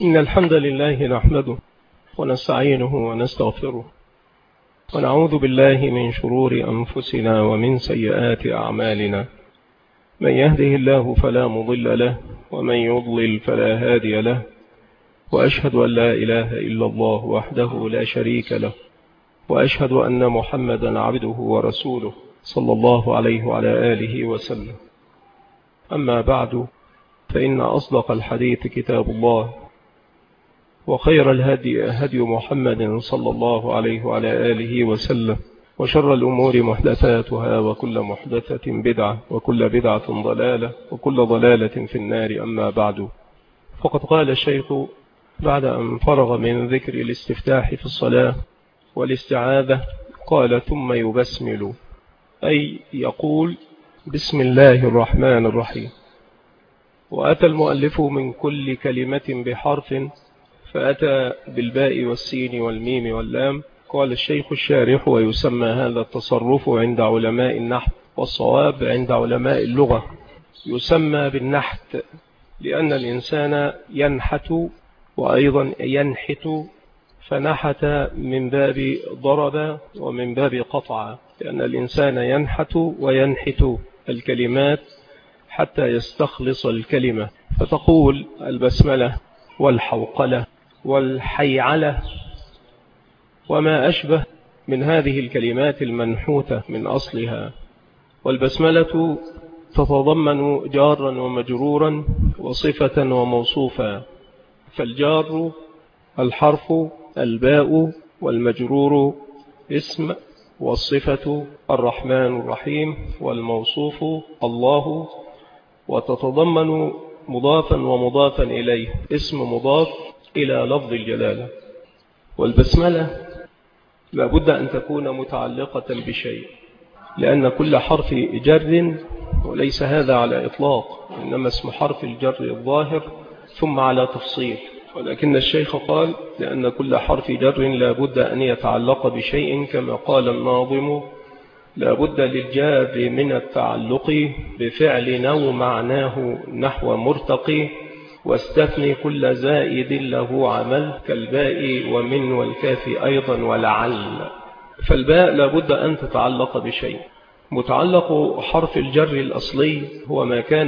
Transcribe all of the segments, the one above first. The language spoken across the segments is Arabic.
إن الحمد لله نحمده ونستعينه ونستغفره ونعوذ بالله من شرور أنفسنا ومن سيئات أعمالنا. من يهده الله فلا مضل له ومن يضلل فلا هادي له، وأشهد أن لا إله إلا الله وحده لا شريك له، وأشهد أن محمدا عبده ورسوله صلى الله عليه وعلى آله وسلم. أما بعد، فإن أصدق الحديث كتاب الله، وخير الهدي هدي محمد صلى الله عليه وعلى آله وسلم، وشر الأمور محدثاتها، وكل محدثة بدعة، وكل بدعة ضلالة، وكل ضلالة في النار. أما بعد، فقد قال الشيخ بعد أن فرغ من ذكر الاستفتاح في الصلاة والاستعاذة قال: ثم يبسمل، أي يقول بسم الله الرحمن الرحيم. وأتى المؤلف من كل كلمة بحرف، فأتى بالباء والسين والميم واللام. قال الشيخ الشارح: ويسمى هذا التصرف عند علماء النحو، والصواب عند علماء اللغة يسمى بالنحت، لأن الإنسان ينحت وأيضا ينحت، فنحت من باب ضرب ومن باب قطع، لأن الإنسان ينحت وينحت الكلمات حتى يستخلص الكلمة، فتقول البسملة والحوقلة والحيعلة وما أشبه من هذه الكلمات المنحوتة من أصلها. والبسملة تتضمن جارا ومجرورا وصفة وموصوفا، فالجار الحرف الباء، والمجرور اسم، والصفة الرحمن الرحيم، والموصوف الله، وتتضمن مضافا ومضافا إليه، اسم مضاف إلى لفظ الجلالة. والبسملة لا بد أن تكون متعلقة بشيء، لأن كل حرف جر، وليس هذا على إطلاق، إنما اسم حرف الجر الظاهر ثم على تفصيل، ولكن الشيخ قال لأن كل حرف جر لا بد أن يتعلق بشيء، كما قال الناظم: لا بد للجار من التعلق بفعل أو معناه نحو مرتقي، واستثني كل زائد له عمل، كالباء ومن والكاف أيضا ولعل. فالباء لا بد أن تتعلق بشيء. متعلق حرف الجر الأصلي هو ما كان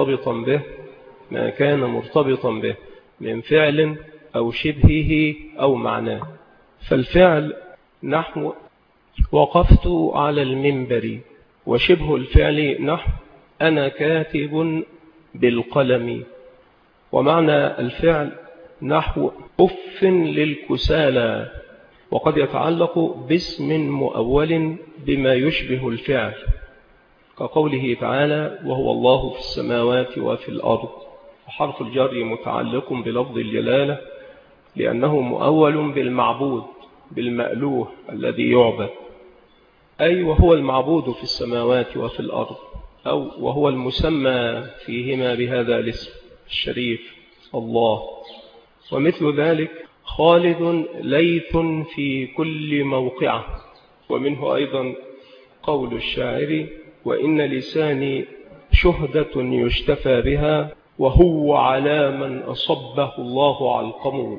مرتبطا به من فعل أو شبهه أو معناه. فالفعل نحو وقفت على المنبر، وشبه الفعل نحو أنا كاتب بالقلم. ومعنى الفعل نحو أف للكسالى، وقد يتعلق باسم مؤول بما يشبه الفعل، كقوله تعالى: وهو الله في السماوات وفي الأرض. وحرف الجر متعلق بلفظ الجلالة، لأنه مؤول بالمعبود، بالمألوه الذي يعبد، أي وهو المعبود في السماوات وفي الأرض، أو وهو المسمى فيهما بهذا الاسم الشريف الله. ومثل ذلك خالد ليث في كل موقعه. ومنه أيضا قول الشاعر: وإن لساني شهدة يشتفى بها، وهو على من أصبه الله علقم.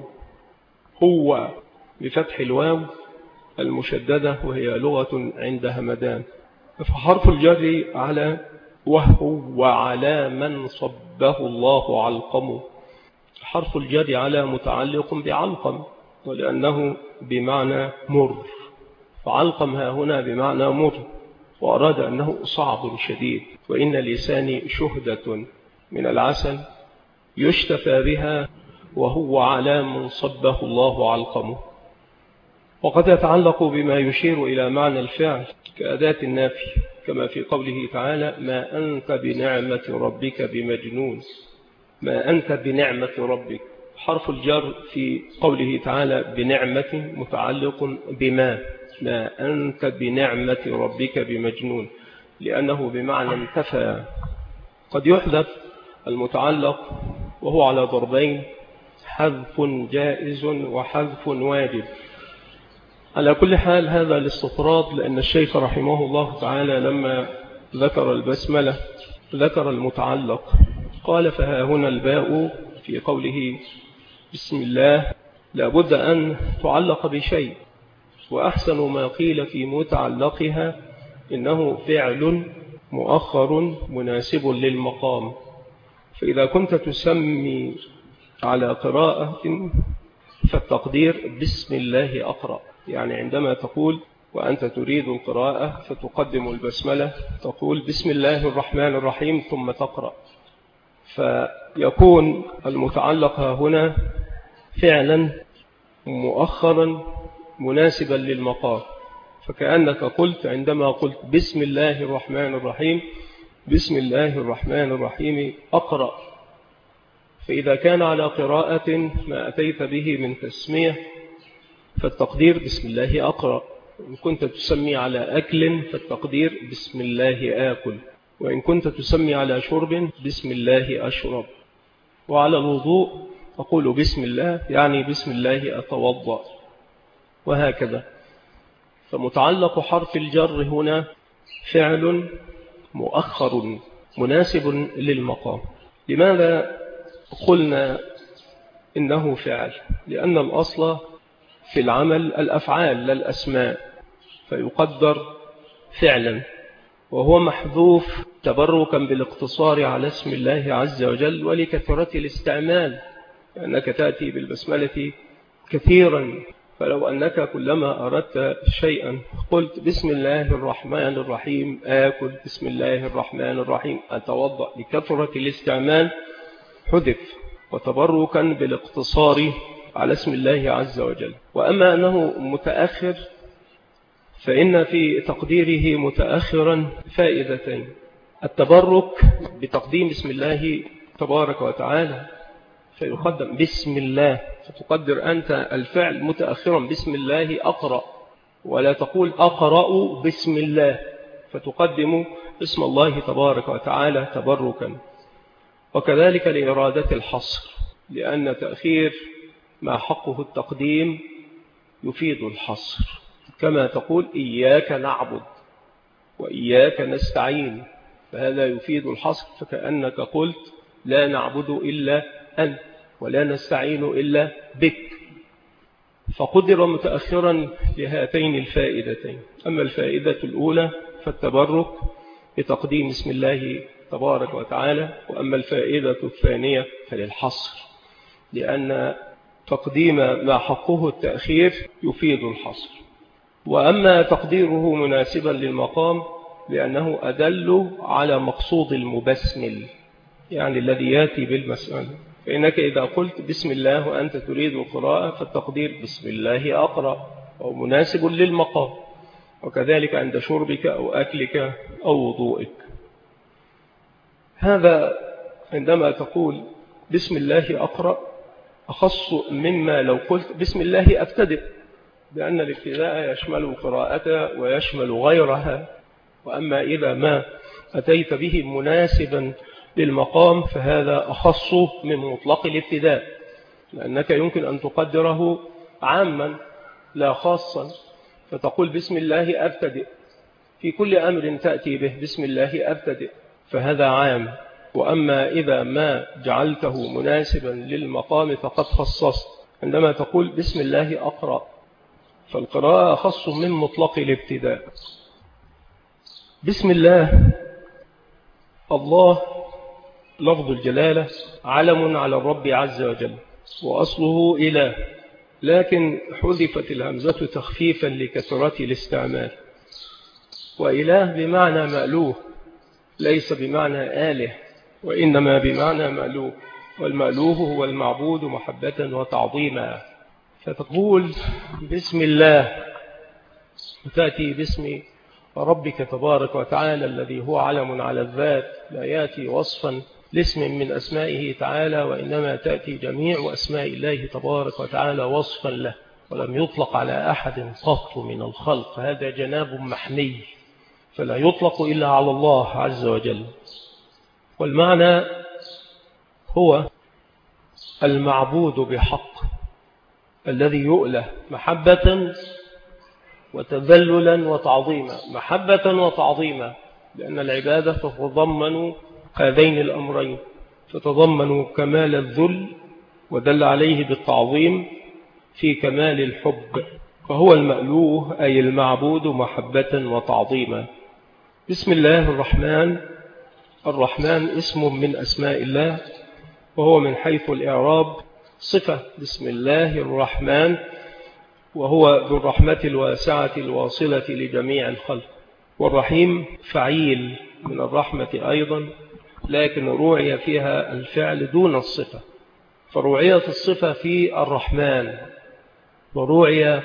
هو بفتح الواو المشددة، وهي لغة عند همدان. فحرف الجر على، وهو على من صبه الله علقم. حرف الجر على متعلق بعلقم، ولأنه بمعنى مر، فعلقم ها هنا بمعنى مر، وأراد أنه صعب شديد. وإن لساني شهدة من العسل يشتفى بها، وهو على من صبه الله علقم. وقد يتعلق بما يشير إلى معنى الفعل كأداة النافي، كما في قوله تعالى: ما أنت بنعمة ربك بمجنون. ما أنت بنعمة ربك. حرف الجر في قوله تعالى بنعمة متعلق بما، ما أنت بنعمة ربك بمجنون، لأنه بمعنى انتفى. قد يحذف المتعلق وهو على ضربين: حذف جائز وحذف واجب. على كل حال هذا الاستطراد، لأن الشيخ رحمه الله تعالى لما ذكر البسملة ذكر المتعلق، قال: فها هنا الباء في قوله بسم الله لابد أن تعلق بشيء، وأحسن ما قيل في متعلقها إنه فعل مؤخر مناسب للمقام. فإذا كنت تسمي على قراءة فالتقدير بسم الله أقرأ، يعني عندما تقول وأنت تريد القراءة فتقدم البسملة تقول بسم الله الرحمن الرحيم ثم تقرأ، فيكون المتعلق هنا فعلا مؤخرا مناسبا للمقام، فكأنك قلت عندما قلت بسم الله الرحمن الرحيم بسم الله الرحمن الرحيم أقرأ. فإذا كان على قراءة ما أتيت به من تسمية فالتقدير بسم الله أقرأ، وإن كنت تسمي على أكل فالتقدير بسم الله آكل، وإن كنت تسمي على شرب بسم الله أشرب، وعلى الوضوء أقول بسم الله يعني بسم الله أتوضأ، وهكذا. فمتعلق حرف الجر هنا فعل مؤخر مناسب للمقام. لماذا قلنا إنه فعل؟ لأن الأصل في العمل الأفعال لا الأسماء، فيقدر فعلا، وهو محذوف تبركا بالاقتصار على اسم الله عز وجل ولكثرة الاستعمال، لأنك تأتي بالبسملة كثيرا، فلو أنك كلما أردت شيئا قلت بسم الله الرحمن الرحيم آكل، بسم الله الرحمن الرحيم أتوضأ، لكثرة الاستعمال حذف وتبركا بالاقتصار على اسم الله عز وجل. وأما أنه متأخر فإن في تقديره متأخرا فائدتين: التبرك بتقديم اسم الله تبارك وتعالى فيقدم بسم الله، فتقدر أنت الفعل متأخرا بسم الله أقرأ، ولا تقول أقرأ بسم الله، فتقدم اسم الله تبارك وتعالى تبركا. وكذلك لإرادة الحصر، لأن تأخير ما حقه التقديم يفيد الحصر، كما تقول إياك نعبد وإياك نستعين، فهذا يفيد الحصر، فكأنك قلت لا نعبد إلا أنت ولا نستعين إلا بك، فقدر متأخرا لهاتين الفائدتين. أما الفائدة الأولى فالتبرك بتقديم اسم الله تبارك وتعالى، وأما الفائدة الثانية فللحصر، لأن تقديم ما حقه التأخير يفيد الحصر. وأما تقديره مناسبا للمقام لأنه أدل على مقصود المبسمل، يعني الذي يأتي بالمسألة. فإنك إذا قلت بسم الله وأنت تريد القراءة فالتقدير بسم الله أقرأ، أو مناسب للمقام، وكذلك عند شربك أو أكلك أو وضوئك. هذا عندما تقول بسم الله أقرأ أخص مما لو قلت بسم الله أبتدئ، لأن الابتداء يشمل القراءة ويشمل غيرها. وأما إذا ما أتيت به مناسبا للمقام فهذا أخص من مطلق الابتداء، لأنك يمكن أن تقدره عاما لا خاصا، فتقول بسم الله أبتدئ في كل أمر تأتي به بسم الله أبتدئ، فهذا عام. وأما إذا ما جعلته مناسبا للمقام فقد خصصت، عندما تقول بسم الله أقرأ فالقراءة أخص من مطلق الابتداء. بسم الله، الله لفظ الجلالة علم على الرب عز وجل، وأصله إله، لكن حذفت الهمزة تخفيفا لكثرة الاستعمال، وإله بمعنى مألوه ليس بمعنى آله، وإنما بمعنى مألوه، والمألوه هو المعبود محبة وتعظيما. فتقول بسم الله وتأتي باسم ربك تبارك وتعالى الذي هو علم على الذات، لا يأتي وصفا لاسم من أسمائه تعالى، وإنما تأتي جميع أسماء الله تبارك وتعالى وصفا له، ولم يطلق على أحد قط من الخلق، هذا جناب محمي فلا يطلق إلا على الله عز وجل. والمعنى هو المعبود بحق الذي يؤله محبة وتذللا وتعظيما، محبة وتعظيما، لأن العبادة تتضمن هذين الأمرين، تتضمن كمال الذل ودل عليه بالتعظيم في كمال الحب، فهو المألوه أي المعبود محبة وتعظيما. بسم الله الرحمن. الرحمن اسم من أسماء الله، وهو من حيث الإعراب صفة بسم الله الرحمن، وهو ذو الرحمة الواسعة الواصلة لجميع الخلق. والرحيم فعيل من الرحمة أيضا، لكن روعي فيها الفعل دون الصفة، فروعية الصفة في الرحمن، وروعي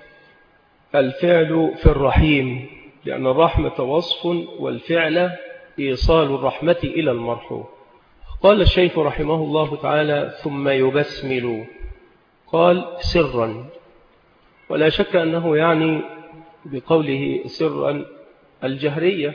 الفعل في الرحيم، لأن الرحمة وصف والفعل إيصال الرحمة إلى المرحوم. قال الشيخ رحمه الله تعالى: ثم يبسمل، قال سرا، ولا شك أنه يعني بقوله سرا الجهرية،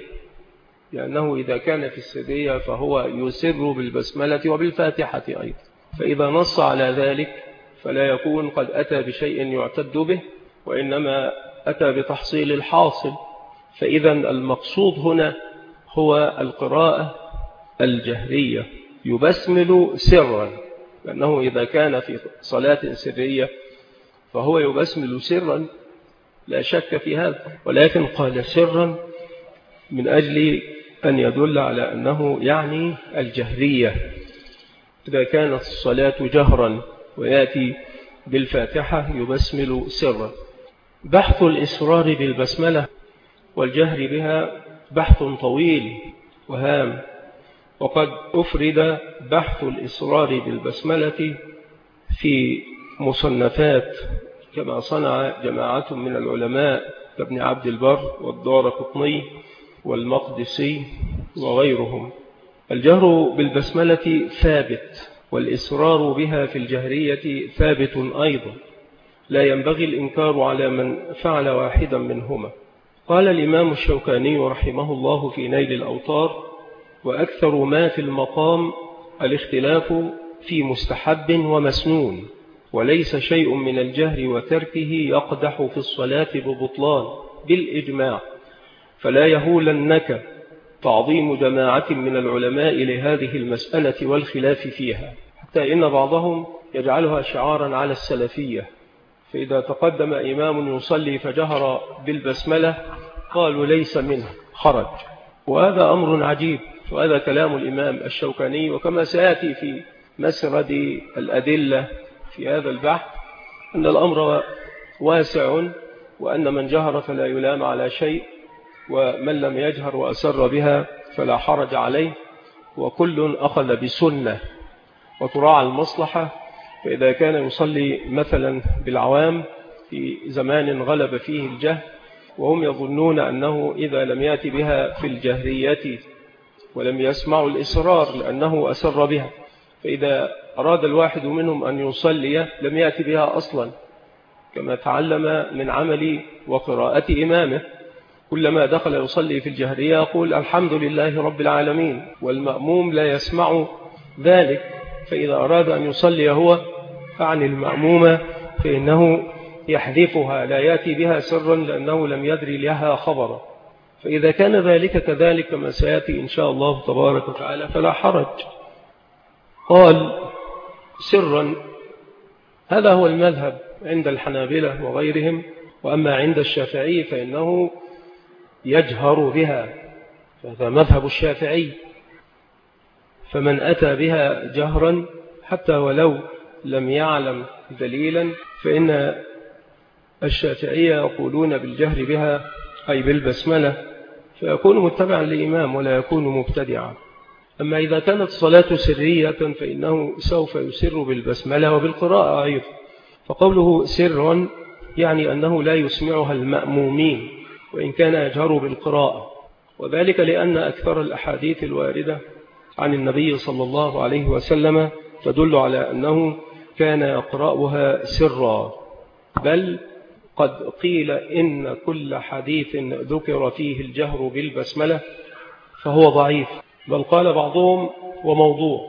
لأنه إذا كان في السرية فهو يسر بالبسملة وبالفاتحة أيضا، فإذا نص على ذلك فلا يكون قد أتى بشيء يعتد به، وإنما أتى بتحصيل الحاصل. فإذا المقصود هنا هو القراءة الجهرية، يبسمل سرا، لأنه إذا كان في صلاة سرية فهو يبسمل سرا لا شك في هذا، ولكن قال سرا من أجل أن يدل على أنه يعني الجهرية، إذا كانت الصلاة جهرا ويأتي بالفاتحة يبسمل سرا. بحث الإسرار بالبسملة والجهر بها بحث طويل وهام، وقد أفرد بحث الإسرار بالبسملة في مصنفات كما صنع جماعة من العلماء كابن عبد البر والدارقطني والمقدسي وغيرهم. الجهر بالبسملة ثابت، والإسرار بها في الجهرية ثابت أيضا، لا ينبغي الإنكار على من فعل واحدا منهما. قال الإمام الشوكاني رحمه الله في نيل الأوطار: وأكثر ما في المقام الاختلاف في مستحب ومسنون، وليس شيء من الجهر وتركه يقدح في الصلاة ببطلان بالإجماع، فلا يهولنك تعظيم جماعة من العلماء لهذه المسألة والخلاف فيها، حتى إن بعضهم يجعلها شعارا على السلفية، فإذا تقدم إمام يصلي فجهر بالبسملة قالوا ليس منه حرج، وهذا أمر عجيب. وهذا كلام الإمام الشوكاني، وكما سيأتي في مسرد الأدلة في هذا البحث أن الأمر واسع، وأن من جهر فلا يلام على شيء، ومن لم يجهر وأسر بها فلا حرج عليه، وكل أخذ بسنة وتراعى المصلحة. فإذا كان يصلي مثلا بالعوام في زمان غلب فيه الجهل، وهم يظنون أنه إذا لم يأتي بها في الجهرية ولم يسمعوا الإسرار لأنه أسر بها، فإذا أراد الواحد منهم أن يصلي لم يأتي بها أصلا، كما تعلم من عمل وقراءة إمامه، كلما دخل يصلي في الجهرية يقول الحمد لله رب العالمين، والمأموم لا يسمع ذلك، فإذا أراد أن يصلي هو عن المأمومة فإنه يحذفها، لا يأتي بها سرا لأنه لم يدري لها خبرا. فإذا كان ذلك كذلك كما سيأتي إن شاء الله تبارك وتعالى فلا حرج. قال سرا، هذا هو المذهب عند الحنابلة وغيرهم، وأما عند الشافعي فإنه يجهر بها، فهذا مذهب الشافعي، فمن أتى بها جهرا حتى ولو لم يعلم دليلا فإن الشافعية يقولون بالجهر بها أي بالبسملة، فيكون متبعا لإمام ولا يكون مبتدعا. أما إذا كانت صلاة سرية فإنه سوف يسر بالبسملة وبالقراءة أيضا، فقوله سرا يعني أنه لا يسمعها المأمومين وإن كان يجهر بالقراءة، وذلك لأن أكثر الأحاديث الواردة عن النبي صلى الله عليه وسلم تدل على أنه كان يقرأها سرا، بل قد قيل إن كل حديث ذكر فيه الجهر بالبسملة فهو ضعيف، بل قال بعضهم وموضوع.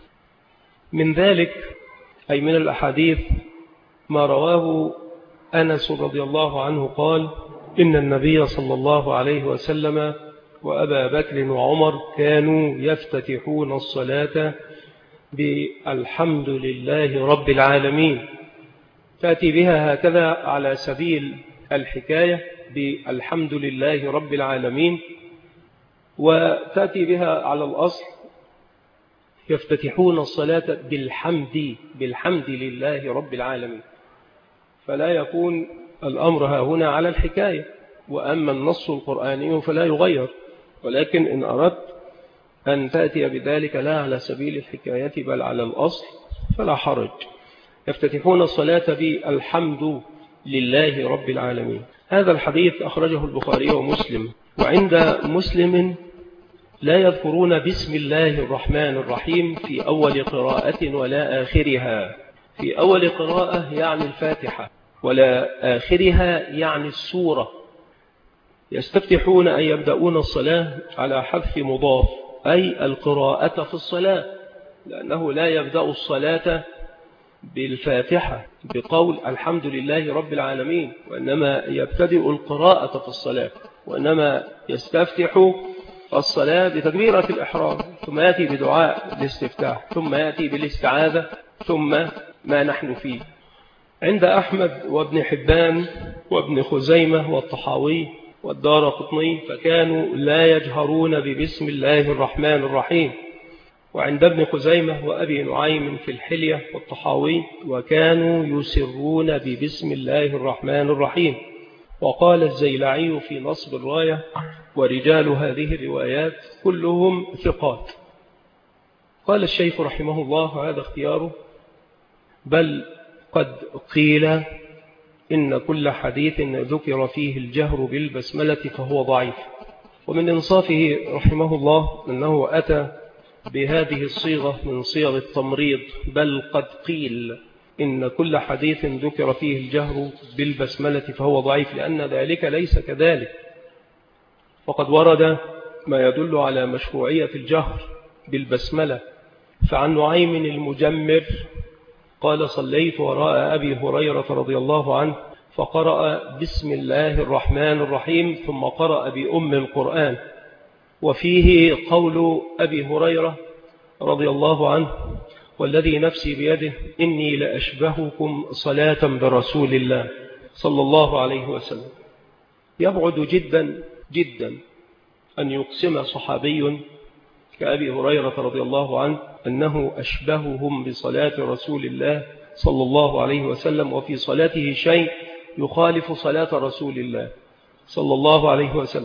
من ذلك أي من الأحاديث ما رواه أنس رضي الله عنه قال إن النبي صلى الله عليه وسلم وأبا بكر وعمر كانوا يفتتحون الصلاة بالحمد لله رب العالمين، تأتي بها هكذا على سبيل الحكاية بالحمد لله رب العالمين، وتأتي بها على الأصل يفتتحون الصلاة بالحمد لله رب العالمين، فلا يكون الأمر هنا على الحكاية. وأما النص القرآني فلا يغير، ولكن إن أردت أن تأتي بذلك لا على سبيل الحكاية بل على الأصل فلا حرج. يفتتحون الصلاة بالحمد لله رب العالمين. هذا الحديث أخرجه البخاري ومسلم، وعند مسلم لا يذكرون بسم الله الرحمن الرحيم في أول قراءة ولا آخرها. في أول قراءة يعني الفاتحة، ولا آخرها يعني السورة. يستفتحون أن يبدأون الصلاة على حذف مضاف، أي القراءة في الصلاة، لأنه لا يبدأ الصلاة بالفاتحة بقول الحمد لله رب العالمين، وإنما يبتدئ القراءة في الصلاة، وإنما يستفتح الصلاة بتكبيرة الإحرام، ثم يأتي بدعاء الاستفتاح، ثم يأتي بالاستعاذة، ثم ما نحن فيه. عند أحمد وابن حبان وابن خزيمة والطحاوي والدارقطني فكانوا لا يجهرون ببسم الله الرحمن الرحيم. وعند ابن خزيمة وأبي نعيم في الحلية والطحاوي وكانوا يسرون ببسم الله الرحمن الرحيم. وقال الزيلعي في نصب الراية: ورجال هذه الروايات كلهم ثقات. قال الشيخ رحمه الله: هذا اختياره، بل قد قيل إن كل حديث ذكر فيه الجهر بالبسملة فهو ضعيف. ومن إنصافه رحمه الله أنه أتى بهذه الصيغة من صيغ التمريض، بل قد قيل إن كل حديث ذكر فيه الجهر بالبسملة فهو ضعيف، لأن ذلك ليس كذلك. وقد ورد ما يدل على مشروعية الجهر بالبسملة. فعن نعيم المجمر قال: صليت وراء أبي هريرة رضي الله عنه فقرأ بسم الله الرحمن الرحيم ثم قرأ بأم القرآن. وفيه قول أبي هريرة رضي الله عنه: والذي نفسي بيده إني لأشبهكم صلاة برسول الله صلى الله عليه وسلم. يبعد جدا جدا أن يقسم صحابي كأبي هريرة رضي الله عنه أنه أشبههم بصلاة رسول الله صلى الله عليه وسلم، وفي صلاته شيء يخالف صلاة رسول الله صلى الله عليه وسلم،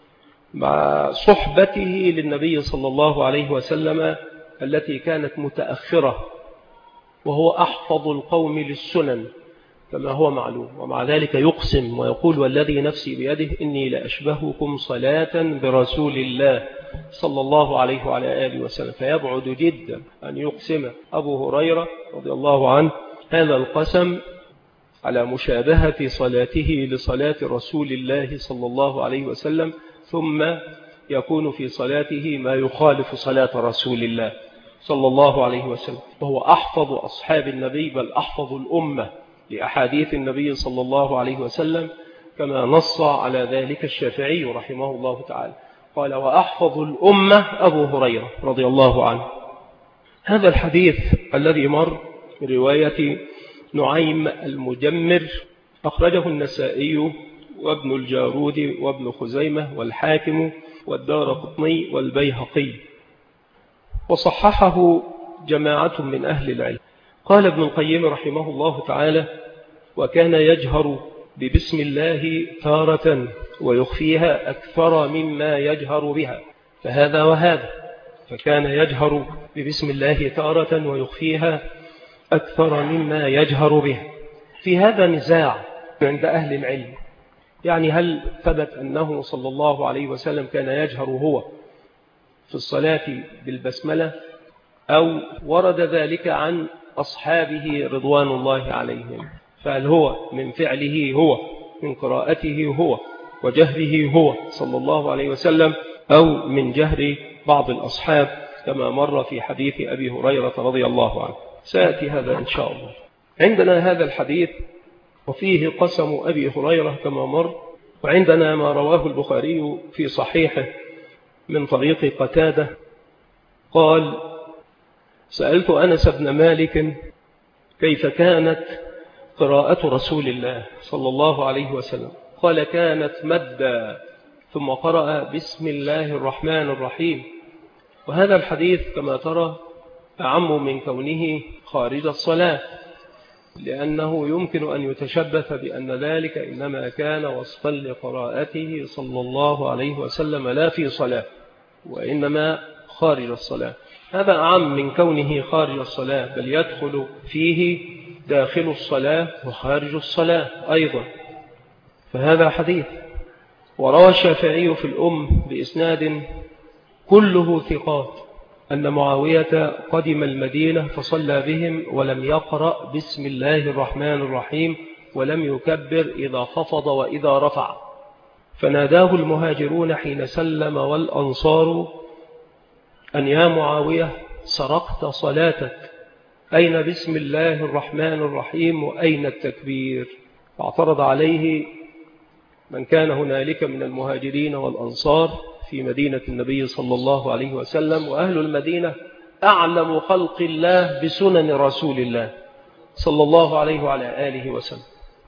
مع صحبته للنبي صلى الله عليه وسلم التي كانت متأخرة، وهو أحفظ القوم للسنن كما هو معلوم، ومع ذلك يقسم ويقول: والذي نفسي بيده إني لأشبهكم صلاة برسول الله صلى الله عليه وعلى آله وسلم. فيبعد جدا أن يقسم أبو هريرة رضي الله عنه هذا القسم على مشابهة صلاته لصلاة رسول الله صلى الله عليه وسلم، ثم يكون في صلاته ما يخالف صلاة رسول الله صلى الله عليه وسلم. وهو أحفظ أصحاب النبي، بل أحفظ الأمة لأحاديث النبي صلى الله عليه وسلم، كما نص على ذلك الشافعي رحمه الله تعالى، قال: وأحفظ الأمة أبو هريرة رضي الله عنه. هذا الحديث الذي مر رواية نعيم المجمر أخرجه النسائي وابن الجارود وابن خزيمة والحاكم والدارقطني والبيهقي، وصححه جماعة من أهل العلم. قال ابن القيم رحمه الله تعالى: وكان يجهر ببسم الله تارة ويخفيها أكثر مما يجهر بها، فهذا وهذا. فكان يجهر ببسم الله تارة ويخفيها أكثر مما يجهر بها. في هذا نزاع عند أهل العلم، يعني هل ثبت أنه صلى الله عليه وسلم كان يجهر هو في الصلاة بالبسملة، أو ورد ذلك عن أصحابه رضوان الله عليهم؟ فهل هو من فعله هو، من قراءته هو وجهره هو صلى الله عليه وسلم، أو من جهر بعض الأصحاب كما مر في حديث أبي هريرة رضي الله عنه؟ سيأتي هذا إن شاء الله. عندنا هذا الحديث وفيه قسم أبي هريرة كما مر، وعندنا ما رواه البخاري في صحيحه من طريق قتادة قال: سألت أنس بن مالك كيف كانت قراءة رسول الله صلى الله عليه وسلم؟ قال كانت مدى ثم قرأ بسم الله الرحمن الرحيم. وهذا الحديث كما ترى أعم من كونه خارج الصلاة، لأنه يمكن أن يتشبث بأن ذلك إنما كان وصفا لقراءته صلى الله عليه وسلم لا في صلاة وإنما خارج الصلاة. هذا أعم من كونه خارج الصلاة، بل يدخل فيه داخل الصلاة وخارج الصلاة أيضا. فهذا حديث. وروى الشافعي في الأم بإسناد كله ثقات أن معاوية قدم المدينة فصلى بهم ولم يقرأ بسم الله الرحمن الرحيم ولم يكبر إذا خفض وإذا رفع، فناداه المهاجرون حين سلم والأنصار أن يا معاوية سرقت صلاتك، أين بسم الله الرحمن الرحيم وأين التكبير؟ فاعترض عليه من كان هنالك من المهاجرين والأنصار في مدينة النبي صلى الله عليه وسلم، وأهل المدينة أعلم خلق الله بسنن رسول الله صلى الله عليه وعلى آله وسلم.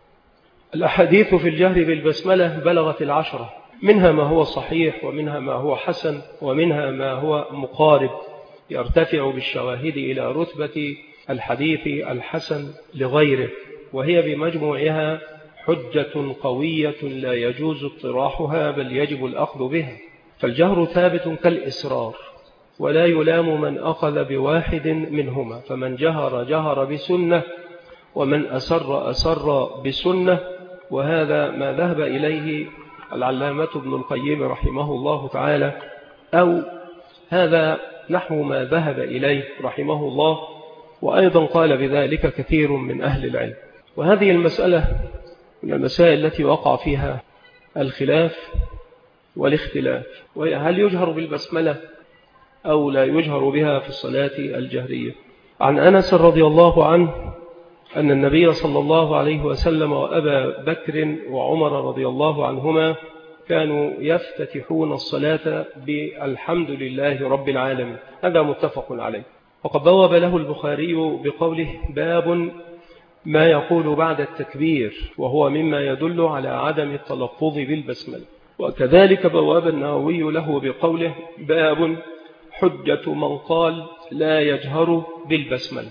الأحاديث في الجهر بالبسملة بلغت 10، منها ما هو صحيح ومنها ما هو حسن ومنها ما هو مقارب يرتفع بالشواهد إلى رتبة الحديث الحسن لغيره، وهي بمجموعها حجة قوية لا يجوز اطراحها بل يجب الأخذ بها. فالجهر ثابت كالإسرار، ولا يلام من أخذ بواحد منهما، فمن جهر جهر بسنة ومن أسر بسنة. وهذا ما ذهب إليه العلامة ابن القيم رحمه الله تعالى، أو هذا نحو ما ذهب إليه رحمه الله، وأيضا قال بذلك كثير من أهل العلم. وهذه المسألة من المسائل التي وقع فيها الخلاف والاختلاف، وهي هل يجهر بالبسملة أو لا يجهر بها في الصلاة الجهرية. عن أنس رضي الله عنه أن النبي صلى الله عليه وسلم وأبا بكر وعمر رضي الله عنهما كانوا يفتتحون الصلاة بالحمد لله رب العالمين. هذا متفق عليه. وقد بوب له البخاري بقوله باب ما يقول بعد التكبير، وهو مما يدل على عدم التلفظ بالبسملة. وكذلك بواب النووي له بقوله باب حجة من قال لا يجهر بالبسملة.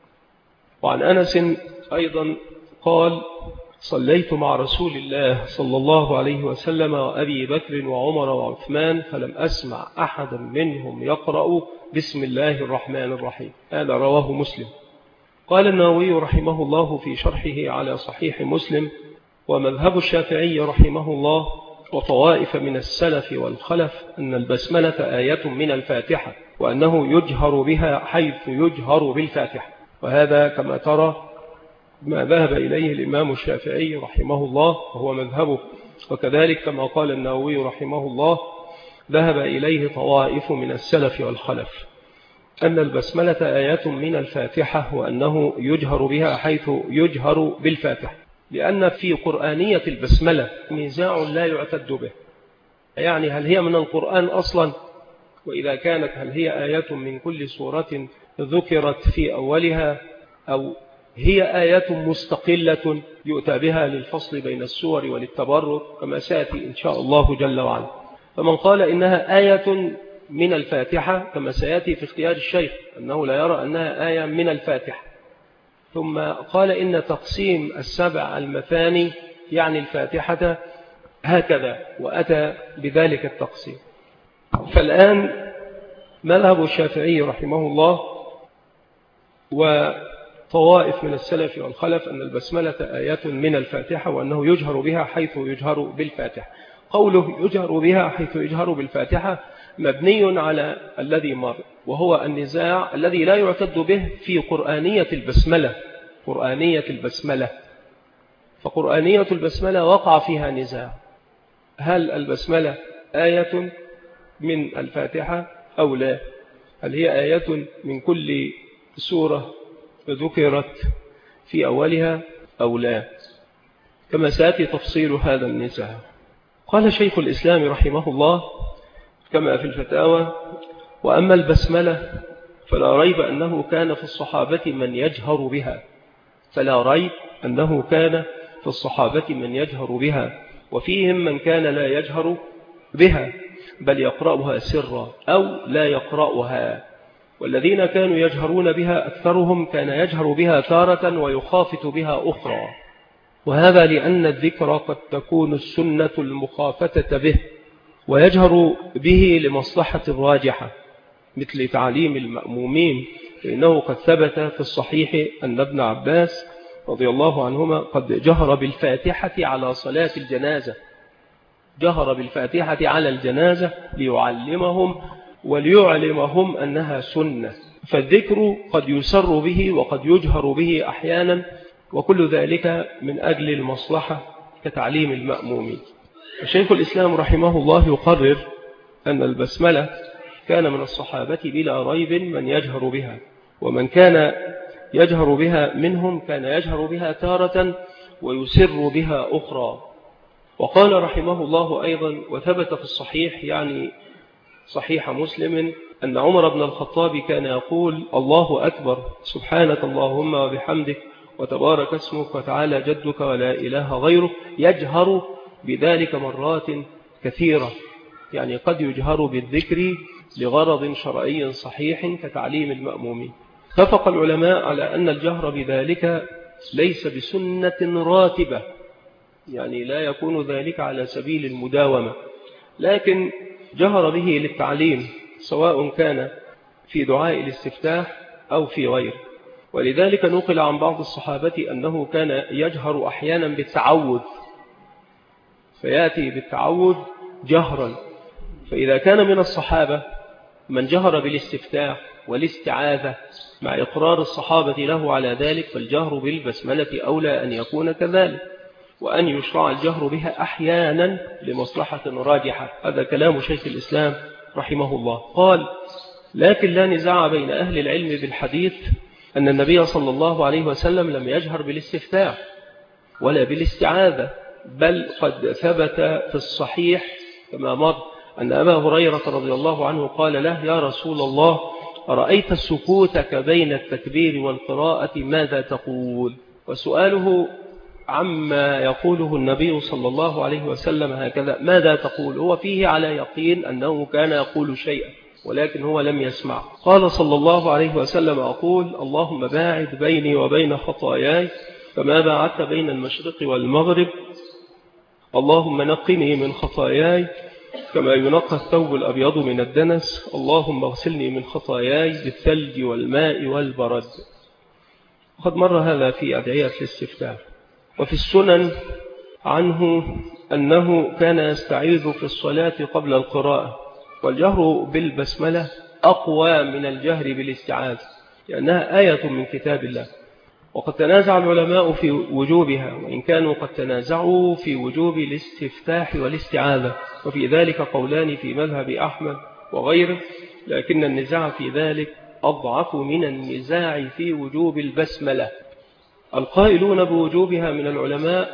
وعن أنس أيضا قال صليت مع رسول الله صلى الله عليه وسلم وأبي بكر وعمر وعثمان فلم أسمع أحدا منهم يقرأ بسم الله الرحمن الرحيم. هذا رواه مسلم. قال النووي رحمه الله في شرحه على صحيح مسلم ومذهب الشافعي رحمه الله وطوائف من السلف والخلف أن البسملة آية من الفاتحة، وأنه يجهر بها حيث يجهر بالفاتحة. وهذا كما ترى ما ذهب إليه الإمام الشافعي رحمه الله وهو مذهبه، وكذلك كما قال النووي رحمه الله ذهب إليه طوائف من السلف والخلف أن البسملة آيات من الفاتحة، وأنه يجهر بها حيث يجهر بالفاتحة، لأن في قرآنية البسملة نزاع لا يعتد به، يعني هل هي من القرآن أصلا؟ وإذا كانت هل هي آيات من كل سورة ذكرت في أولها، أو هي آيات مستقلة يؤتى بها للفصل بين السور وللتبرك كما سيأتي إن شاء الله جل وعلا. فمن قال إنها آية من الفاتحة كما سيأتي في اختيار الشيخ أنه لا يرى أنها آية من الفاتحة، ثم قال إن تقسيم السبع المثاني يعني الفاتحة هكذا، وأتى بذلك التقسيم. فالآن مذهب الشافعي رحمه الله وطوائف من السلف والخلف أن البسملة آيات من الفاتحة، وأنه يجهر بها حيث يجهر بالفاتحة. قوله يجهر بها حيث يجهر بالفاتحة مبني على الذي مر، وهو النزاع الذي لا يعتد به في قرآنية البسملة. قرآنية البسملة، فقرآنية البسملة وقع فيها نزاع، هل البسملة آية من الفاتحة أو لا؟ هل هي آية من كل سورة ذكرت في أولها أو لا؟ كما سيأتي تفصيل هذا النزاع. قال شيخ الإسلام رحمه الله كما في الفتاوى: وأما البسملة فلا ريب أنه كان في الصحابة من يجهر بها، فلا ريب أنه كان في الصحابة من يجهر بها، وفيهم من كان لا يجهر بها بل يقرأها سرا أو لا يقرأها، والذين كانوا يجهرون بها أكثرهم كان يجهر بها تارة ويخافت بها أخرى، وهذا لأن الذكر قد تكون السنة المخافتة به ويجهر به لمصلحة راجحة مثل تعليم المأمومين، فإنه قد ثبت في الصحيح أن ابن عباس رضي الله عنهما قد جهر بالفاتحة على صلاة الجنازة، جهر بالفاتحة على الجنازة ليعلمهم وليعلمهم أنها سنة. فالذكر قد يسر به وقد يجهر به أحيانا، وكل ذلك من أجل المصلحة كتعليم المأمومين. الشيخ الإسلام رحمه الله يقرر أن البسملة كان من الصحابة بلا ريب من يجهر بها، ومن كان يجهر بها منهم كان يجهر بها تارة ويسر بها أخرى. وقال رحمه الله أيضا وثبت في الصحيح يعني صحيح مسلم أن عمر بن الخطاب كان يقول الله أكبر سبحانك اللهم وبحمدك وتبارك اسمك وتعالى جدك ولا إله غيرك، يجهر بذلك مرات كثيرة، يعني قد يجهر بالذكر لغرض شرعي صحيح كتعليم المأمومين. اتفق العلماء على أن الجهر بذلك ليس بسنة راتبة، يعني لا يكون ذلك على سبيل المداومة، لكن جهر به للتعليم سواء كان في دعاء الاستفتاح أو في غيره. ولذلك نقل عن بعض الصحابة أنه كان يجهر أحيانا بالتعوذ، فيأتي بالتعوذ جهرا. فإذا كان من الصحابة من جهر بالاستفتاح والاستعاذة مع إقرار الصحابة له على ذلك، فالجهر بالبسملة أولى أن يكون كذلك، وأن يشرع الجهر بها أحيانا لمصلحة راجحة. هذا كلام شيخ الإسلام رحمه الله. قال لكن لا نزاع بين أهل العلم بالحديث أن النبي صلى الله عليه وسلم لم يجهر بالاستفتاح ولا بالاستعاذة، بل قد ثبت في الصحيح كما مر أن أبا هريرة رضي الله عنه قال له يا رسول الله أرأيت سكوتك بين التكبير والقراءة ماذا تقول؟ وسؤاله عما يقوله النبي صلى الله عليه وسلم هكذا ماذا تقول، هو فيه على يقين أنه كان يقول شيئا ولكن هو لم يسمع. قال صلى الله عليه وسلم أقول اللهم باعد بيني وبين خطاياي كما باعدت بين المشرق والمغرب، اللهم نقني من خطاياي كما ينقى الثوب الأبيض من الدنس، اللهم اغسلني من خطاياي بالثلج والماء والبرد. وقد مر هذا في أدعية الاستفتاح. وفي السنن عنه أنه كان يستعيذ في الصلاة قبل القراءة، والجهر بالبسملة أقوى من الجهر بالاستعاذة لأنها آية من كتاب الله. وقد تنازع العلماء في وجوبها، وإن كانوا قد تنازعوا في وجوب الاستفتاح والاستعاذة، وفي ذلك قولان في مذهب أحمد وغيره، لكن النزاع في ذلك أضعف من النزاع في وجوب البسملة. القائلون بوجوبها من العلماء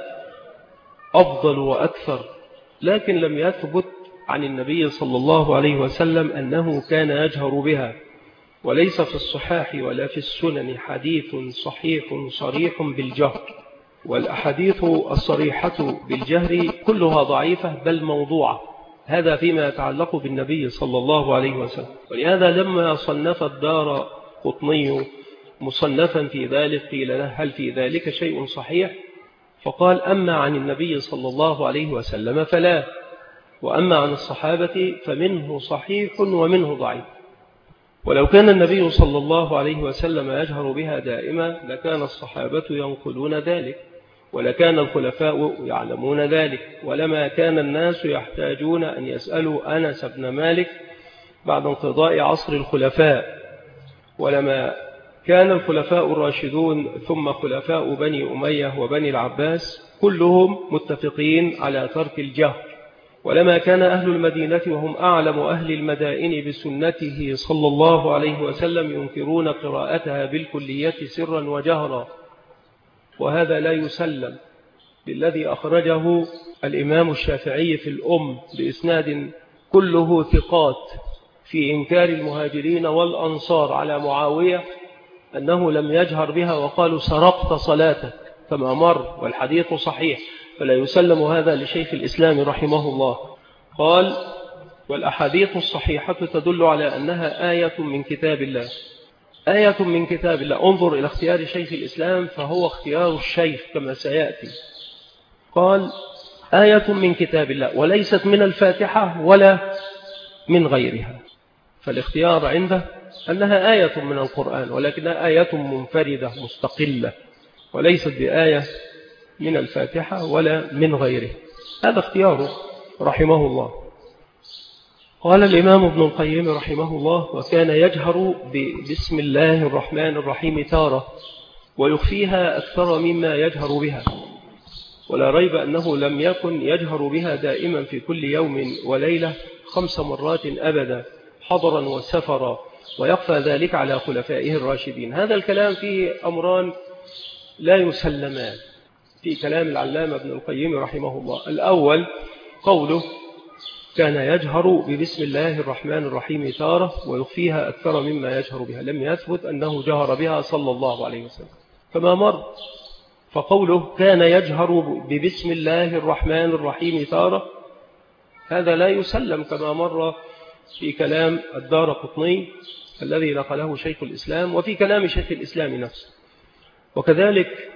أفضل وأكثر، لكن لم يثبت عن النبي صلى الله عليه وسلم أنه كان يجهر بها، وليس في الصحاح ولا في السنن حديث صحيح صريح بالجهر، والأحاديث الصريحة بالجهر كلها ضعيفة بل موضوعة. هذا فيما يتعلق بالنبي صلى الله عليه وسلم. ولهذا لما صنف الدار قطني مصنفا في ذلك قيل له هل في ذلك شيء صحيح؟ فقال أما عن النبي صلى الله عليه وسلم فلا، وأما عن الصحابة فمنه صحيح ومنه ضعيف. ولو كان النبي صلى الله عليه وسلم يجهر بها دائما لكان الصحابة ينقلون ذلك، ولكان الخلفاء يعلمون ذلك، ولما كان الناس يحتاجون أن يسألوا أنس بن مالك بعد انقضاء عصر الخلفاء، ولما كان الخلفاء الراشدون ثم خلفاء بني أمية وبني العباس كلهم متفقين على ترك الجهر، ولما كان أهل المدينة وهم أعلم أهل المدائن بسنته صلى الله عليه وسلم ينكرون قراءتها بالكلية سرا وجهرا. وهذا لا يسلم بالذي أخرجه الإمام الشافعي في الأم بإسناد كله ثقات في إنكار المهاجرين والأنصار على معاوية أنه لم يجهر بها وقالوا سرقت صلاتك كما مر، والحديث صحيح، فلا يسلم هذا لشيخ الإسلام رحمه الله. قال: والأحاديث الصحيحة تدل على أنها آية من كتاب الله. آية من كتاب الله. انظر إلى اختيار شيخ الإسلام، فهو اختيار الشيخ كما سيأتي. قال: آية من كتاب الله، وليست من الفاتحة ولا من غيرها. فالاختيار عنده أنها آية من القرآن، ولكنها آية منفردة مستقلة، وليست بآية من الفاتحة ولا من غيره. هذا اختياره رحمه الله. قال الإمام ابن القيم رحمه الله: وكان يجهر بسم الله الرحمن الرحيم تارة ويخفيها أكثر مما يجهر بها، ولا ريب أنه لم يكن يجهر بها دائما في كل يوم وليلة 5 مرات أبدا حضرا وسفرا، ويخفى ذلك على خلفائه الراشدين. هذا الكلام فيه أمران لا يسلمان في كلام العلامة ابن القيم رحمه الله. الأول قوله: كان يجهر ببسم الله الرحمن الرحيم تارة ويخفيها أكثر مما يجهر بها. لم يثبت أنه جهر بها صلى الله عليه وسلم كما مر. فقوله كان يجهر ببسم الله الرحمن الرحيم تارة، هذا لا يسلم كما مر في كلام الدارقطني الذي نقله شيخ الإسلام، وفي كلام شيخ الإسلام نفسه. وكذلك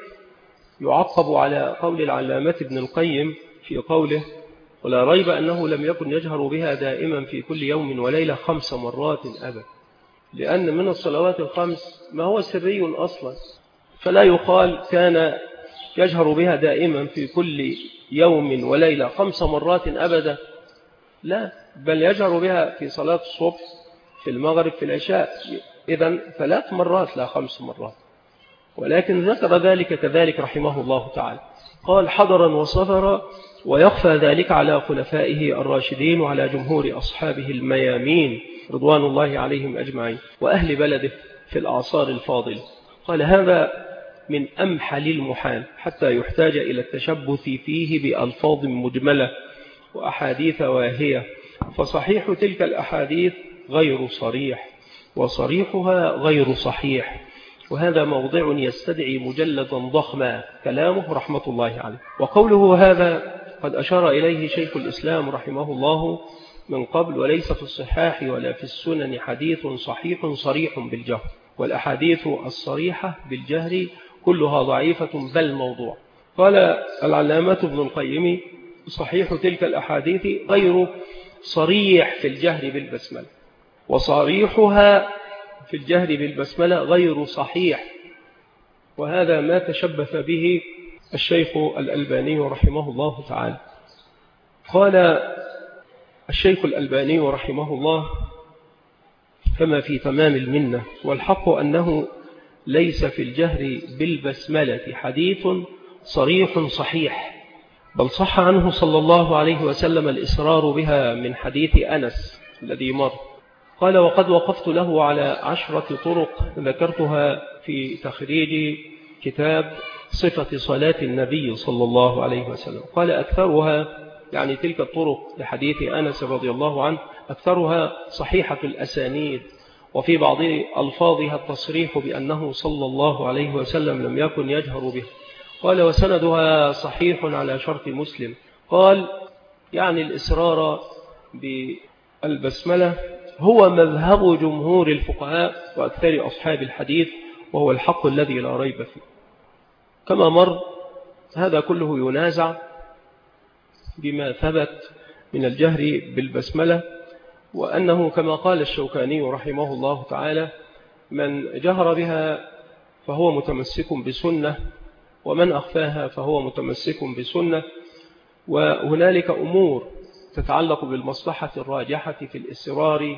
يعقب على قول العلامة ابن القيم في قوله: ولا ريب أنه لم يكن يجهر بها دائما في كل يوم وليلة 5 مرات أبدا، لأن من الصلوات الخمس ما هو سري أصلا، فلا يقال كان يجهر بها دائما في كل يوم وليلة 5 مرات أبدا، لا، بل يجهر بها في صلاة الصبح، في المغرب، في العشاء، إذن 3 مرات لا 5 مرات. ولكن ذكر ذلك كذلك رحمه الله تعالى. قال: حضرا وصفرا ويخفى ذلك على خلفائه الراشدين وعلى جمهور أصحابه الميامين رضوان الله عليهم أجمعين وأهل بلده في الأعصار الفاضل. قال: هذا من أمحل المحال حتى يحتاج إلى التشبث فيه بألفاظ مجملة وأحاديث واهية، فصحيح تلك الأحاديث غير صريح، وصريحها غير صحيح، وهذا موضع يستدعي مجلدا ضخما. كلامه رحمة الله عليه. وقوله هذا قد أشار إليه شيخ الإسلام رحمه الله من قبل: وليس في الصحاح ولا في السنن حديث صحيح صريح بالجهر، والأحاديث الصريحة بالجهر كلها ضعيفة بل موضوع. قال العلامة ابن القيم: صحيح تلك الأحاديث غير صريح في الجهر بالبسملة، وصريحها في الجهر بالبسملة غير صحيح، وهذا ما تشبث به الشيخ الألباني رحمه الله تعالى. قال الشيخ الألباني رحمه الله كما في تمام المنة: والحق أنه ليس في الجهر بالبسملة حديث صريح صحيح، بل صح عنه صلى الله عليه وسلم الإصرار بها من حديث أنس الذي مر. قال: وقد وقفت له على 10 طرق ذكرتها في تخريج كتاب صفة صلاة النبي صلى الله عليه وسلم. قال: أكثرها، يعني تلك الطرق لحديث أنس رضي الله عنه، أكثرها صحيحة الأسانيد، وفي بعض ألفاظها التصريح بأنه صلى الله عليه وسلم لم يكن يجهر به. قال: وسندها صحيح على شرط مسلم. قال: يعني الإصرار بالبسملة هو مذهب جمهور الفقهاء وأكثر أصحاب الحديث، وهو الحق الذي لا ريب فيه. كما مر هذا كله ينازع بما ثبت من الجهر بالبسملة، وأنه كما قال الشوكاني رحمه الله تعالى: من جهر بها فهو متمسك بسنة، ومن أخفاها فهو متمسك بسنة. وهنالك أمور تتعلق بالمصلحة الراجحة في الإصرار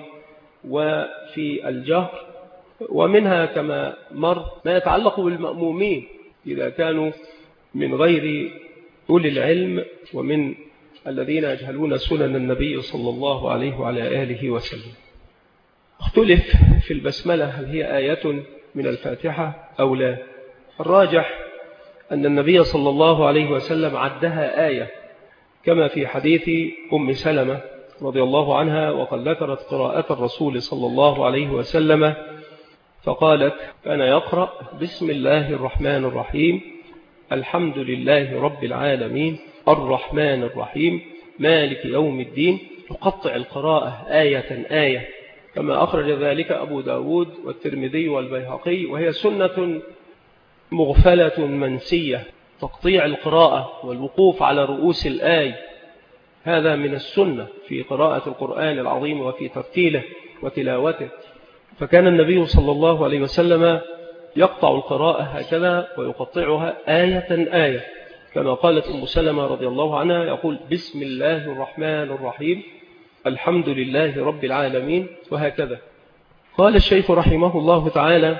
وفي الجهر، ومنها كما مر ما يتعلق بالمأمومين إذا كانوا من غير أولي العلم ومن الذين يجهلون سنن النبي صلى الله عليه وعلى آله وسلم. اختلف في البسملة هل هي آية من الفاتحة أو لا. الراجح أن النبي صلى الله عليه وسلم عدها آية، كما في حديث أم سلمة رضي الله عنها وقد ذكرت قراءة الرسول صلى الله عليه وسلم فقالت: كان يقرأ بسم الله الرحمن الرحيم الحمد لله رب العالمين الرحمن الرحيم مالك يوم الدين، تقطع القراءة آية آية، كما أخرج ذلك أبو داود والترمذي والبيهقي، وهي سنة مغفلة منسية، تقطيع القراءة والوقوف على رؤوس الآي، هذا من السنة في قراءة القرآن العظيم وفي ترتيله وتلاوته. فكان النبي صلى الله عليه وسلم يقطع القراءة هكذا ويقطعها آية آية، كما قالت أم سلمة رضي الله عنها يقول: بسم الله الرحمن الرحيم الحمد لله رب العالمين، وهكذا. قال الشيخ رحمه الله تعالى: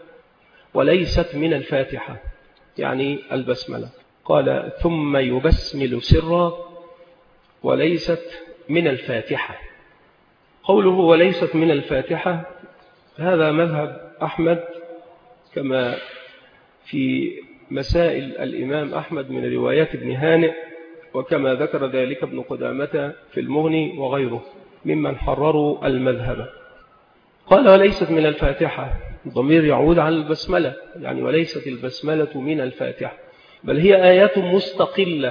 وليست من الفاتحة، يعني البسملة. قال: ثم يبسمل سرا وليست من الفاتحة. قوله وليست من الفاتحة هذا مذهب أحمد، كما في مسائل الإمام أحمد من روايات ابن هانئ، وكما ذكر ذلك ابن قدامة في المغني وغيره ممن حرروا المذهب. قال: وليست من الفاتحة، ضمير يعود على البسملة، يعني وليست البسملة من الفاتحة، بل هي آيات مستقلة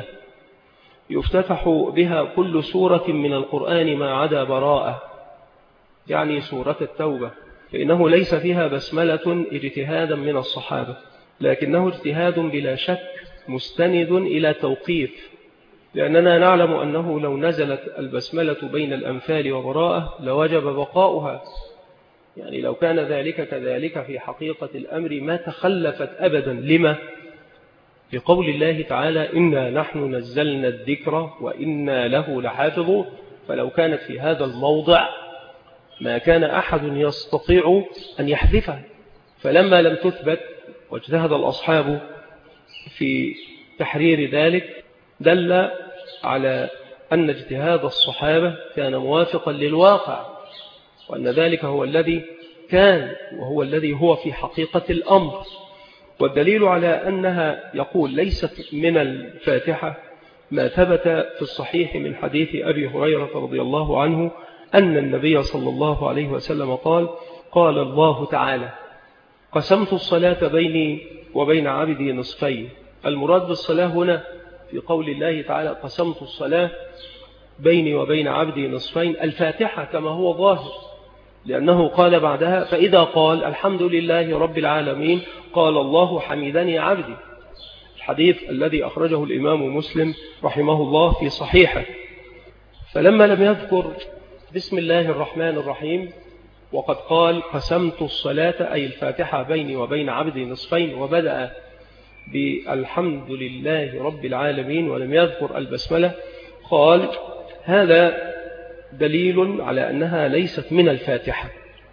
يفتتح بها كل سورة من القرآن ما عدا براءة، يعني سورة التوبة، فإنه ليس فيها بسملة اجتهادا من الصحابة، لكنه اجتهاد بلا شك مستند إلى توقيف، لأننا نعلم أنه لو نزلت البسملة بين الأنفال وبراءة لوجب بقاؤها، يعني لو كان ذلك كذلك في حقيقة الأمر ما تخلفت أبدا. لما؟ لقول الله تعالى: إنا نحن نزلنا الذكر وإنا له لحافظون. فلو كانت في هذا الموضع ما كان أحد يستطيع أن يحذفها، فلما لم تثبت واجتهد الأصحاب في تحرير ذلك دل على أن اجتهاد الصحابة كان موافقا للواقع، وأن ذلك هو الذي كان وهو الذي هو في حقيقة الأمر. والدليل على أنها يقول ليست من الفاتحة ما ثبت في الصحيح من حديث أبي هريرة رضي الله عنه أن النبي صلى الله عليه وسلم قال: قال الله تعالى: قسمت الصلاة بيني وبين عبدي نصفين. المراد بالصلاة هنا في قول الله تعالى: قسمت الصلاة بيني وبين عبدي نصفين، الفاتحة كما هو ظاهر، لأنه قال بعدها: فإذا قال الحمد لله رب العالمين قال الله حمدني عبدي، الحديث الذي أخرجه الإمام مسلم رحمه الله في صحيحه. فلما لم يذكر بسم الله الرحمن الرحيم وقد قال قسمت الصلاة أي الفاتحة بيني وبين عبدي نصفين، وبدأ بالحمد لله رب العالمين ولم يذكر البسملة، قال: هذا دليل على أنها ليست من الفاتحة.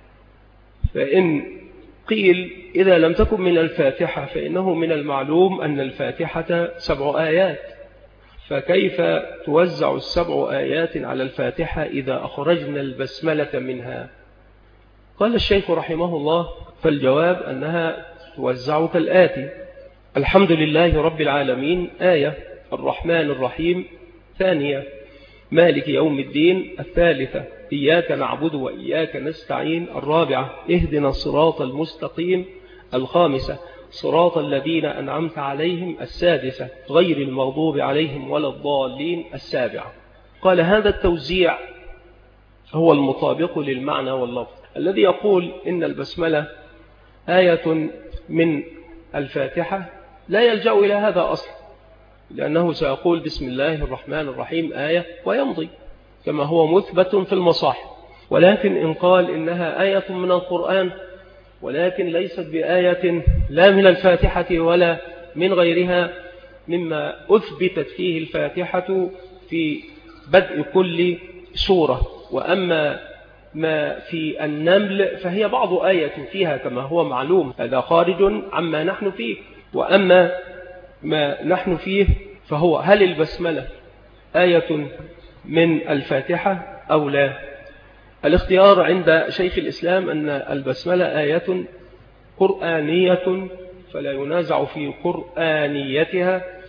فإن قيل إذا لم تكن من الفاتحة فإنه من المعلوم أن الفاتحة 7 آيات، فكيف توزع 7 آيات على الفاتحة إذا أخرجنا البسملة منها؟ قال الشيخ رحمه الله: فالجواب أنها توزع كالآتي: الحمد لله رب العالمين آية، الرحمن الرحيم ثانية، مالك يوم الدين الثالثة، إياك نعبد وإياك نستعين الرابعة، اهدنا الصراط المستقيم الخامسة، صراط الذين أنعمت عليهم السادسة، غير المغضوب عليهم ولا الضالين السابعة. قال: هذا التوزيع هو المطابق للمعنى واللفظ. الذي يقول إن البسملة آية من الفاتحة لا يلجأ إلى هذا أصلا، لأنه سيقول بسم الله الرحمن الرحيم آية ويمضي كما هو مثبت في المصاحف. ولكن إن قال إنها آية من القرآن ولكن ليست بآية لا من الفاتحة ولا من غيرها مما أثبتت فيه الفاتحة في بدء كل سورة، وأما ما في النمل فهي بعض آية فيها كما هو معلوم، هذا خارج عما نحن فيه. وأما ما نحن فيه فهو هل البسملة آية من الفاتحة أو لا؟ الاختيار عند شيخ الإسلام أن البسملة آية قرآنية فلا ينازع في قرآنيتها،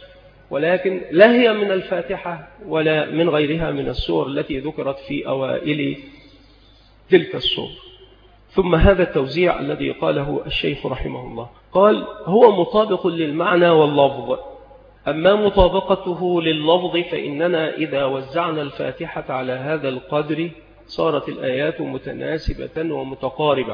ولكن لا هي من الفاتحة ولا من غيرها من السور التي ذكرت في أوائل تلك السور. ثم هذا التوزيع الذي قاله الشيخ رحمه الله، قال هو مطابق للمعنى واللفظ. أما مطابقته لللفظ فإننا إذا وزعنا الفاتحة على هذا القدر صارت الآيات متناسبة ومتقاربة.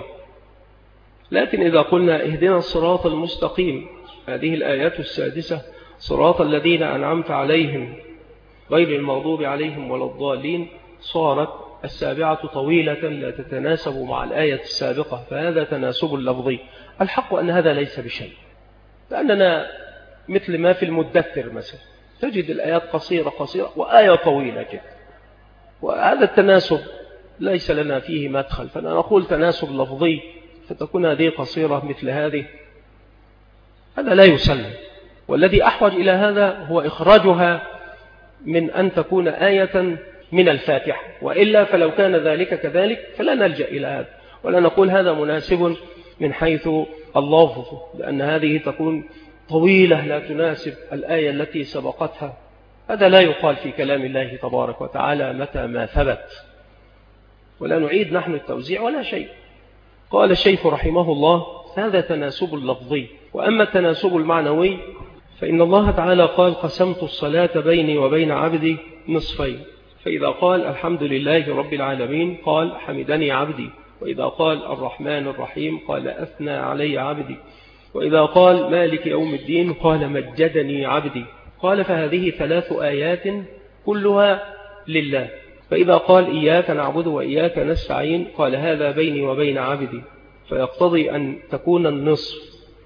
لكن إذا قلنا اهدنا الصراط المستقيم، هذه الآيات السادسة، صراط الذين أنعمت عليهم غير المغضوب عليهم ولا الضالين، صارت السابعة طويلة لا تتناسب مع الآية السابقة، فهذا تناسب لفظي. الحق أن هذا ليس بشيء، لأننا مثل ما في المدثر مثلا تجد الآيات قصيرة وآية طويلة جدا، وهذا التناسب ليس لنا فيه مدخل، فأنا نقول تناسب لفظي فتكون هذه قصيرة مثل هذه، هذا لا يسلم. والذي أحوج إلى هذا هو إخراجها من أن تكون آية من الفاتحة، وإلا فلو كان ذلك كذلك فلا نلجأ إلى هذا، ولا نقول هذا مناسب من حيث اللفظ، لأن هذه تكون طويلة لا تناسب الآية التي سبقتها. هذا لا يقال في كلام الله تبارك وتعالى متى ما ثبت، ولا نعيد نحن التوزيع ولا شيء. قال الشيخ رحمه الله هذا تناسب اللفظي. وأما التناسب المعنوي فإن الله تعالى قال قسمت الصلاة بيني وبين عبدي نصفين، فإذا قال الحمد لله رب العالمين قال حمدني عبدي، وإذا قال الرحمن الرحيم قال أثنى علي عبدي، وإذا قال مالك يوم الدين قال مجدني عبدي. قال فهذه 3 آيات كلها لله. فإذا قال إياك نعبد وإياك نستعين قال هذا بيني وبين عبدي، فيقتضي أن تكون النصف،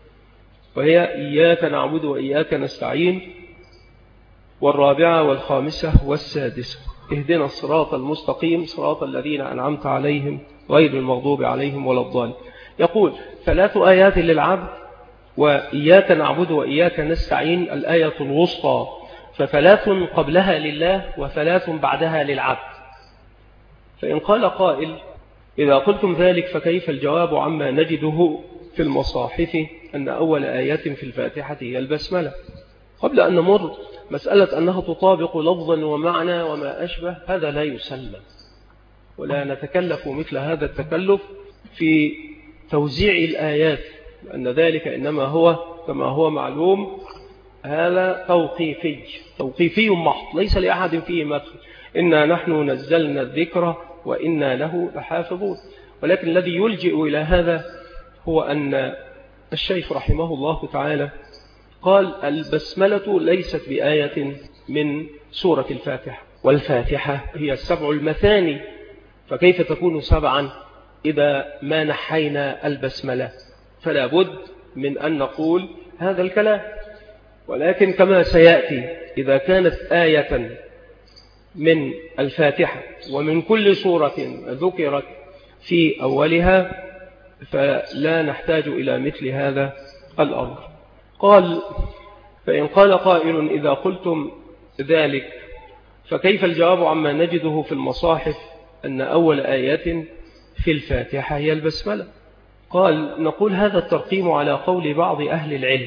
وهي إياك نعبد وإياك نستعين، والرابعة والخامسة والسادسة اهدنا الصراط المستقيم صراط الذين أنعمت عليهم غير المغضوب عليهم ولا الضالين. يقول 3 آيات للعبد، وإياك نعبد وإياك نستعين الآية الوسطى، ف3 قبلها لله و3 بعدها للعبد. فإن قال قائل إذا قلتم ذلك فكيف الجواب عما نجده في المصاحف أن أول آيات في الفاتحة هي البسملة؟ قبل أن نمر مسألة أنها تطابق لفظا ومعنى وما أشبه، هذا لا يسلم، ولا نتكلف مثل هذا التكلف في توزيع الآيات، لأن ذلك إنما هو كما هو معلوم هذا توقيفي محض، ليس لأحد فيه مدخل. إنا نحن نزلنا الذكر وإنا له لحافظون. ولكن الذي يلجئ إلى هذا هو أن الشيخ رحمه الله تعالى قال البسملة ليست بآية من سورة الفاتحة، والفاتحة هي 7 المثاني، فكيف تكون 7 إذا ما نحينا البسملة؟ فلا بد من أن نقول هذا الكلام. ولكن كما سيأتي إذا كانت آية من الفاتحة ومن كل سورة ذكرت في أولها فلا نحتاج إلى مثل هذا الأمر. قال فإن قال قائل إذا قلتم ذلك فكيف الجواب عما نجده في المصاحف أن أول آيات في الفاتحة هي البسملة؟ قال نقول هذا الترقيم على قول بعض أهل العلم،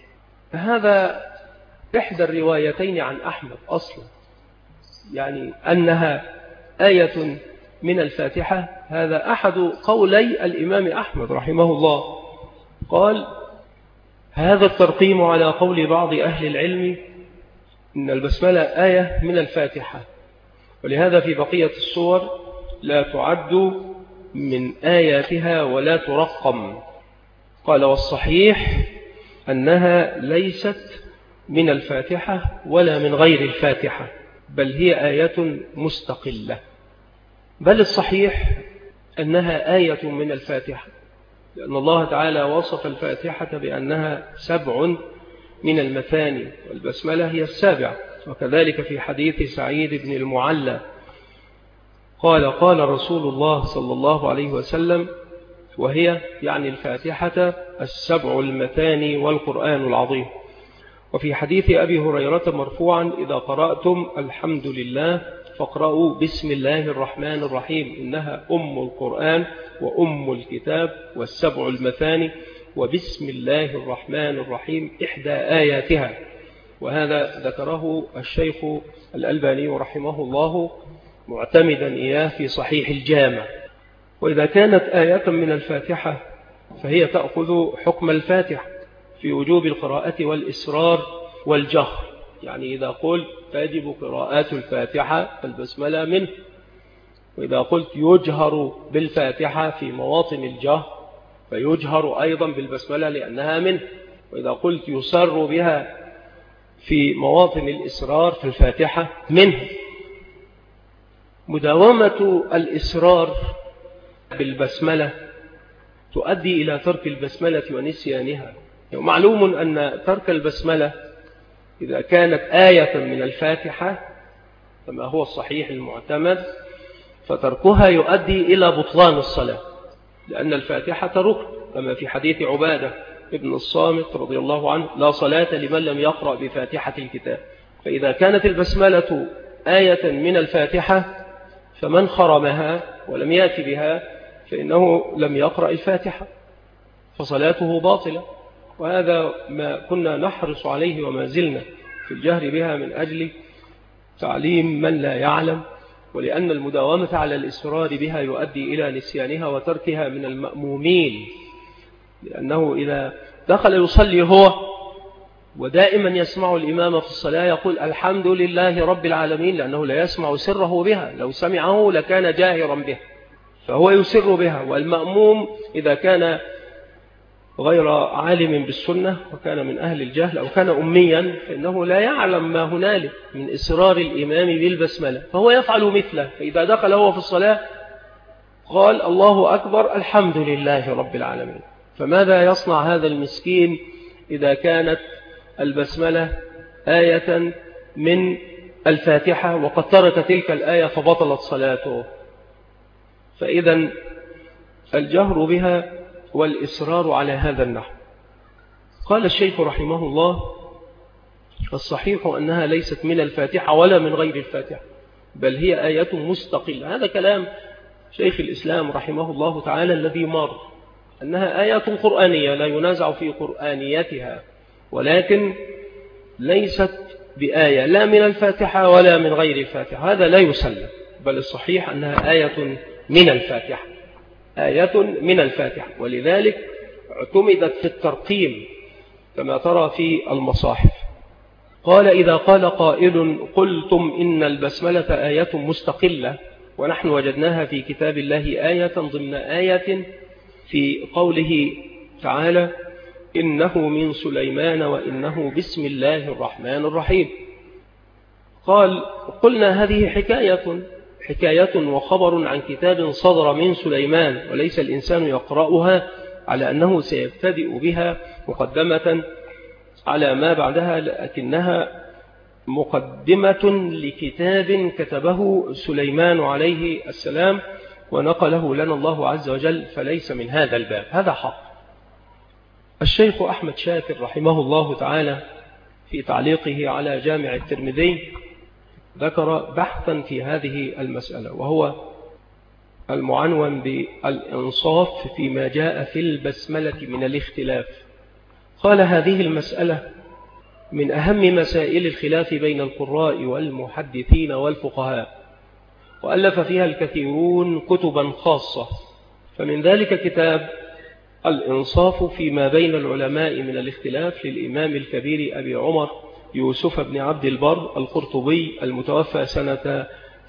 هذا إحدى الروايتين عن أحمد أصلا، يعني أنها آية من الفاتحة، هذا أحد قولي الإمام أحمد رحمه الله. قال هذا الترقيم على قول بعض أهل العلم إن البسملة آية من الفاتحة، ولهذا في بقية السور لا تعد من آياتها ولا ترقم. قال والصحيح أنها ليست من الفاتحة ولا من غير الفاتحة، بل هي آية مستقلة، بل الصحيح أنها آية من الفاتحة، لأن الله تعالى وصف الفاتحة بأنها 7 من المثاني، والبسملة هي 7. وكذلك في حديث سعيد بن المعلى قال رسول الله صلى الله عليه وسلم، وهي يعني الفاتحة 7 المثاني والقرآن العظيم. وفي حديث أبي هريرة مرفوعا إذا قرأتم الحمد لله فاقرأوا بسم الله الرحمن الرحيم إنها أم القرآن وأم الكتاب والسبع المثاني، وبسم الله الرحمن الرحيم إحدى آياتها. وهذا ذكره الشيخ الألباني رحمه الله معتمدا إياه في صحيح الجامع. وإذا كانت آية من الفاتحة فهي تأخذ حكم الفاتحة في وجوب القراءة والإسرار والجهر، يعني إذا قلت تجب قراءات الفاتحة فالبسملة منه، وإذا قلت يجهر بالفاتحة في مواطن الجهر فيجهر أيضا بالبسملة لأنها منه، وإذا قلت يسر بها في مواطن الإسرار فالفاتحة منه. مداومة الإسرار بالبسملة تؤدي إلى ترك البسملة ونسيانها. معلوم أن ترك البسملة إذا كانت آية من الفاتحة كما هو الصحيح المعتمد فتركها يؤدي إلى بطلان الصلاة، لأن الفاتحة ركن كما في حديث عبادة ابن الصامت رضي الله عنه: لا صلاة لمن لم يقرأ بفاتحة الكتاب. فإذا كانت البسملة آية من الفاتحة فمن خرمها ولم يأتي بها فإنه لم يقرأ الفاتحة فصلاته باطلة. وهذا ما كنا نحرص عليه وما زلنا في الجهر بها من أجل تعليم من لا يعلم، ولأن المداومة على الإسرار بها يؤدي إلى نسيانها وتركها من المأمومين، لأنه إذا دخل يصلي هو ودائما يسمع الإمام في الصلاة يقول الحمد لله رب العالمين، لأنه لا يسمع سره بها، لو سمعه لكان جاهرا بها فهو يسر بها. والمأموم إذا كان غير عالم بالسنة وكان من أهل الجهل أو كان أميا فإنه لا يعلم ما هنالك من إسرار الإمام بالبسملة فهو يفعل مثله، فإذا دخل هو في الصلاة قال الله أكبر الحمد لله رب العالمين. فماذا يصنع هذا المسكين إذا كانت البسملة آية من الفاتحة وقد ترك تلك الآية فبطلت صلاته؟ فإذا الجهر بها والإصرار على هذا النحو. قال الشيخ رحمه الله: الصحيح أنها ليست من الفاتحة ولا من غير الفاتحة، بل هي آية مستقلة. هذا كلام شيخ الإسلام رحمه الله تعالى الذي مر، أنها آية قرآنية لا ينازع في قرآنيتها، ولكن ليست بآية لا من الفاتحة ولا من غير الفاتحة، هذا لا يسلم، بل الصحيح أنها آية من الفاتحة، آية من الفاتحة. ولذلك اعتمدت في الترقيم كما ترى في المصاحف. قال: إذا قال قائل قلتم إن البسملة آية مستقلة ونحن وجدناها في كتاب الله آية ضمن آية في قوله تعالى إنه من سليمان وإنه بسم الله الرحمن الرحيم. قال: قلنا هذه حكاية وخبر عن كتاب صدر من سليمان، وليس الإنسان يقرأها على أنه سيبتدئ بها مقدمة على ما بعدها، لكنها مقدمة لكتاب كتبه سليمان عليه السلام ونقله لنا الله عز وجل، فليس من هذا الباب، هذا حق. الشيخ أحمد شاكر رحمه الله تعالى في تعليقه على جامع الترمذي ذكر بحثا في هذه المسألة، وهو المعنون بالإنصاف فيما جاء في البسملة من الاختلاف. قال: هذه المسألة من أهم مسائل الخلاف بين القراء والمحدثين والفقهاء، وألف فيها الكثيرون كتبا خاصة، فمن ذلك كتاب الإنصاف فيما بين العلماء من الاختلاف للإمام الكبير أبي عمر يوسف بن عبد البر القرطبي المتوفى سنة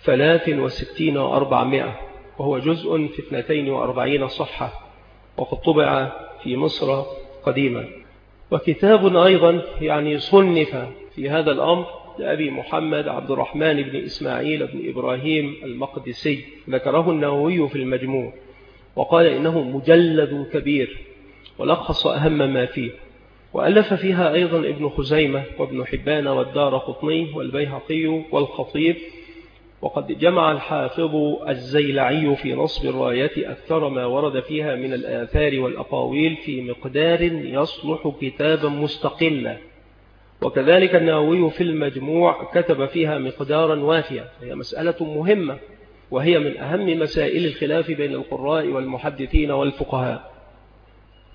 63 و400، وهو جزء في 42 صفحة، وقد طبع في مصر قديما. وكتاب أيضا يعني صنف في هذا الأمر لأبي محمد عبد الرحمن بن إسماعيل بن إبراهيم المقدسي، ذكره النووي في المجموع وقال إنه مجلد كبير ولخص أهم ما فيه. وألف فيها أيضا ابن خزيمة وابن حبان والدارقطني والبيهقي والخطيب. وقد جمع الحافظ الزيلعي في نصب الراية أكثر ما ورد فيها من الآثار والأقاويل في مقدار يصلح كتابا مستقلا، وكذلك النووي في المجموع كتب فيها مقدارا وافيا. هي مسألة مهمة وهي من أهم مسائل الخلاف بين القراء والمحدثين والفقهاء.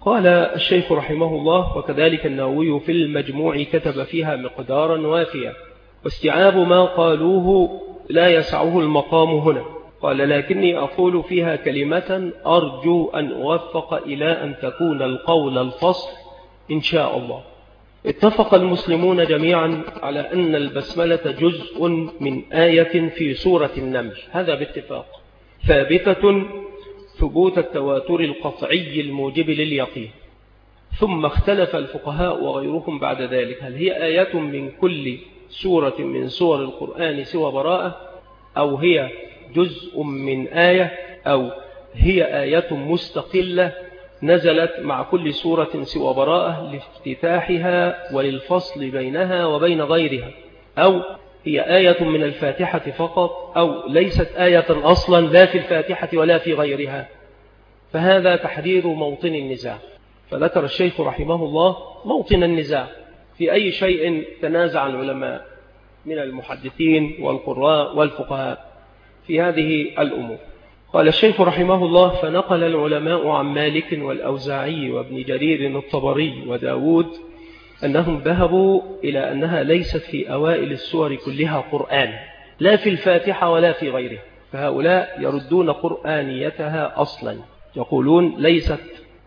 قال الشيخ رحمه الله: وكذلك النووي في المجموع كتب فيها مقدارا وافيا، واستيعاب ما قالوه لا يسعه المقام هنا. قال: لكني أقول فيها كلمة أرجو أن أوفق إلى أن تكون القول الفصل إن شاء الله. اتفق المسلمون جميعا على أن البسملة جزء من آية في سورة النمل، هذا باتفاق، ثابتة ثبوت التواتر القطعي الموجب لليقين. ثم اختلف الفقهاء وغيرهم بعد ذلك: هل هي آية من كل سورة من سور القرآن سوى براءة، أو هي جزء من آية، أو هي آية مستقلة نزلت مع كل سورة سوى براءة لافتتاحها وللفصل بينها وبين غيرها، أو هي آية من الفاتحة فقط، أو ليست آية أصلا لا في الفاتحة ولا في غيرها. فهذا تحديد موطن النزاع. فذكر الشيخ رحمه الله موطن النزاع في أي شيء تنازع العلماء من المحدثين والقراء والفقهاء في هذه الأمور. قال الشيخ رحمه الله: فنقل العلماء عن مالك والأوزاعي وابن جرير الطبري وداود أنهم ذهبوا إلى أنها ليست في أوائل السور كلها قرآن، لا في الفاتحة ولا في غيرها. فهؤلاء يردون قرآنيتها أصلا، يقولون ليست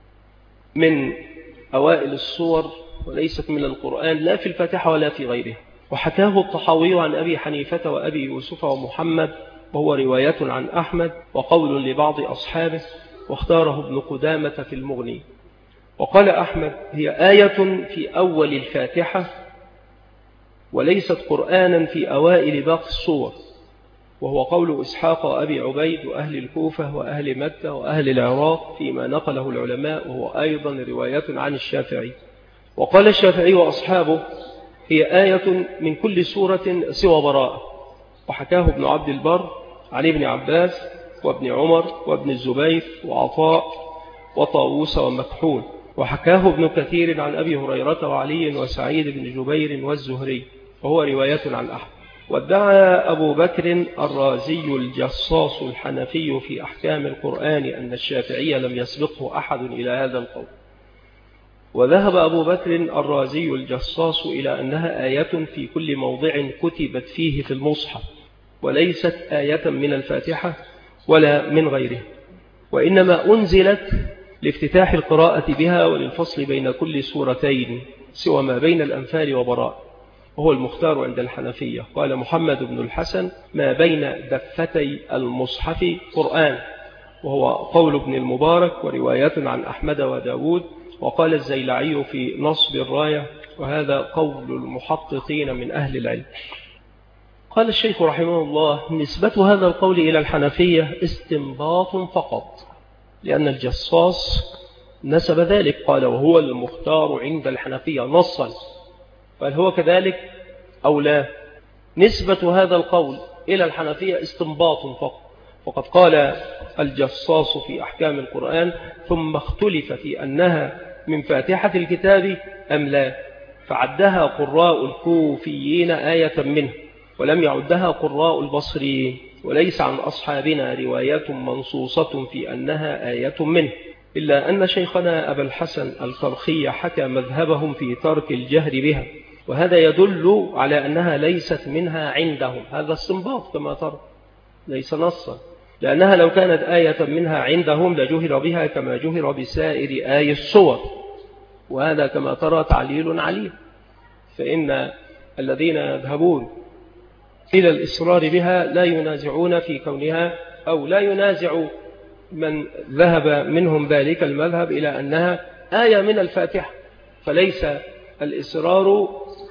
من أوائل السور وليست من القرآن لا في الفاتحة ولا في غيرها. وحكاه الطحاوي عن أبي حنيفة وأبي يوسف ومحمد، وهو رواية عن أحمد وقول لبعض أصحابه، واختاره ابن قدامة في المغني. وقال أحمد: هي آية في أول الفاتحة وليست قرآنا في أوائل باقي الصور، وهو قول إسحاق وأبي عبيد وأهل الكوفة وأهل مكة وأهل العراق فيما نقله العلماء، وهو أيضا رواية عن الشافعي. وقال الشافعي وأصحابه: هي آية من كل سورة سوى براءة. وحكاه ابن عبد البر عن ابن عباس وابن عمر وابن الزبير وعطاء وطاووس ومكحول. وحكاه ابن كثير عن أبي هريرة وعلي وسعيد بن جبير والزهري، وهو رواية عن أحمد. وادعى أبو بكر الرازي الجصاص الحنفي في أحكام القرآن أن الشافعي لم يسبقه أحد إلى هذا القول. وذهب أبو بكر الرازي الجصاص إلى أنها آية في كل موضع كتبت فيه في المصحف، وليست آية من الفاتحة ولا من غيره، وإنما أنزلت لافتتاح القراءة بها وللفصل بين كل سورتين سوى ما بين الأنفال وبراء، وهو المختار عند الحنفية. قال محمد بن الحسن: ما بين دفتي المصحف قرآن، وهو قول ابن المبارك ورواية عن أحمد وداود. وقال الزيلعي في نصب الراية: وهذا قول المحققين من أهل العلم. قال الشيخ رحمه الله: نسبة هذا القول إلى الحنفية استنباط فقط، لأن الجصاص نسب ذلك، قال: وهو المختار عند الحنفية نصا، فهل هو كذلك أو لا؟ نسبة هذا القول إلى الحنفية استنباط فقط. وقد قال الجصاص في أحكام القرآن: ثم اختلف في أنها من فاتحة الكتاب أم لا، فعدها قراء الكوفيين آية منه، ولم يعدها قراء البصريين، وليس عن أصحابنا روايات منصوصة في أنها آية منه، إلا أن شيخنا أبا الحسن الكرخي حكى مذهبهم في ترك الجهر بها، وهذا يدل على أنها ليست منها عندهم. هذا استنباط كما ترى، ليس نصا، لأنها لو كانت آية منها عندهم لجهر بها كما جهر بسائر آي الصور، وهذا كما ترى تعليل عليه. فإن الذين يذهبون إلى الإصرار بها لا ينازعون في كونها، أو لا ينازع من ذهب منهم ذلك المذهب إلى أنها آية من الفاتحة، فليس الإصرار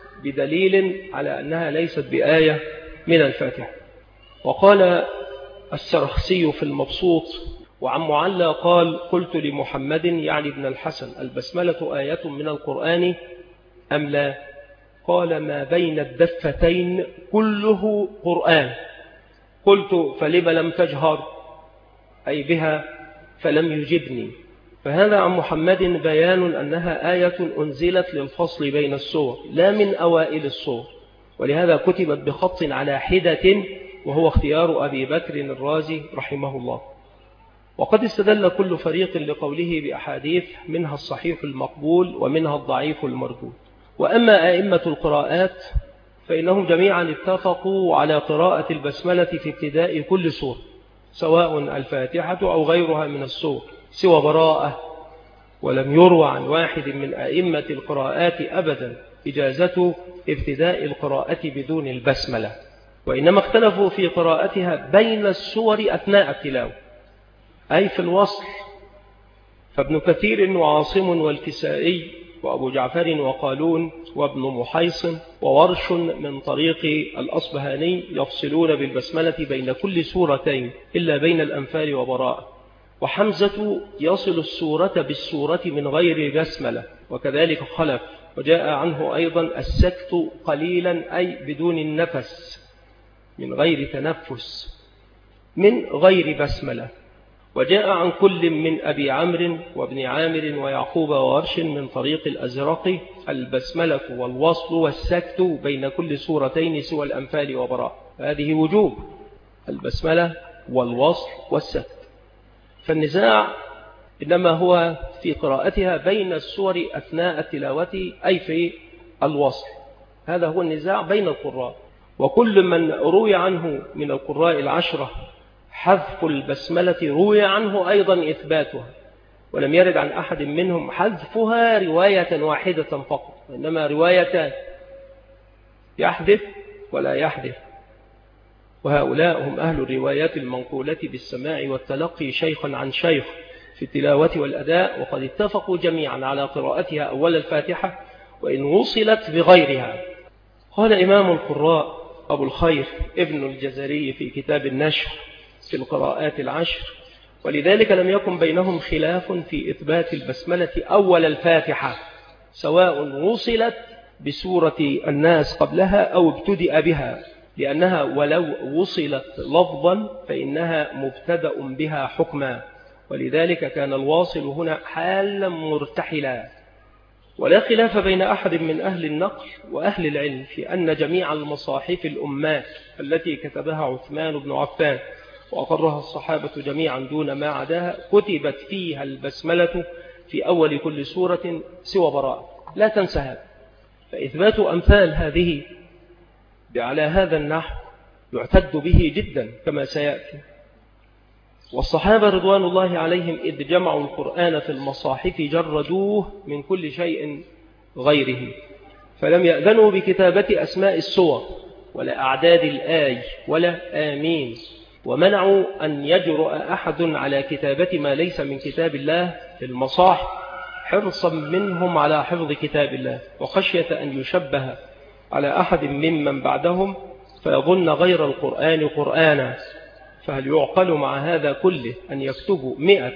بدليل على أنها ليست بآية من الفاتحة. وقال السرخسي في المبسوط: وعن معلى قال: قلت لمحمد يعني ابن الحسن: البسملة آية من القرآن أم لا؟ قال: ما بين الدفتين كله قرآن. قلت: فلم لم تجهر أي بها؟ فلم يجبني. فهذا عن محمد بيان أنها آية أنزلت للفصل بين السور لا من أوائل السور، ولهذا كتبت بخط على حدة، وهو اختيار أبي بكر الرازي رحمه الله. وقد استدل كل فريق لقوله بأحاديث منها الصحيح المقبول ومنها الضعيف المردود. وأما أئمة القراءات فإنهم جميعا اتفقوا على قراءة البسملة في ابتداء كل سورة، سواء الفاتحة أو غيرها من السور سوى براءة. ولم يروى عن واحد من أئمة القراءات أبدا إجازة ابتداء القراءة بدون البسملة، وإنما اختلفوا في قراءتها بين السور أثناء التلاوة، أي في الوصل. فابن كثير وعاصم والكسائي وأبو جعفر وقالون وابن محيصن وورش من طريق الأصبهاني يفصلون بالبسملة بين كل سورتين إلا بين الأنفال وبراءة. وحمزة يصل السورة بالسورة من غير بسملة، وكذلك خلف. وجاء عنه أيضا السكت قليلا أي بدون النفس، من غير تنفس، من غير بسملة. وجاء عن كل من أبي عمرو وابن عامر ويعقوب وورش من طريق الأزرق البسملة والوصل والسكت بين كل سورتين سوى الأنفال وبراء. هذه وجوب البسملة والوصل والسكت. فالنزاع إنما هو في قراءتها بين السور أثناء التلاوة، أي في الوصل. هذا هو النزاع بين القراء. وكل من روي عنه من القراء العشرة حذف البسملة روي عنه أيضا إثباتها، ولم يرد عن أحد منهم حذفها رواية واحدة فقط، إنما روايتان، يحذف ولا يحذف. وهؤلاء هم أهل الروايات المنقولة بالسماع والتلقي شيخا عن شيخ في التلاوة والأداء، وقد اتفقوا جميعا على قراءتها أول الفاتحة وإن وصلت بغيرها. قال إمام القراء أبو الخير ابن الجزري في كتاب النشر في القراءات العشر: ولذلك لم يكن بينهم خلاف في إثبات البسملة أول الفاتحة، سواء وصلت بسورة الناس قبلها أو ابتدأ بها، لأنها ولو وصلت لفظا فإنها مبتدأ بها حكما، ولذلك كان الواصل هنا حالا مرتحلا. ولا خلاف بين أحد من أهل النقل وأهل العلم في أن جميع المصاحف الأمات التي كتبها عثمان بن عفان وأقرها الصحابة جميعا دون ما عداها كتبت فيها البسملة في أول كل سورة سوى براءة، لا تنسى هذا. فإثبات أمثال هذه على هذا النحو يعتد به جدا كما سيأتي. والصحابة رضوان الله عليهم إذ جمعوا القرآن في المصاحف جردوه من كل شيء غيره، فلم يأذنوا بكتابة أسماء السور ولا أعداد الآي ولا آمين، ومنعوا أن يجرؤ أحد على كتابة ما ليس من كتاب الله في المصاحف حرصا منهم على حفظ كتاب الله، وخشية أن يشبه على أحد ممن بعدهم فيظن غير القرآن قرآنا. فهل يعقل مع هذا كله أن يكتبوا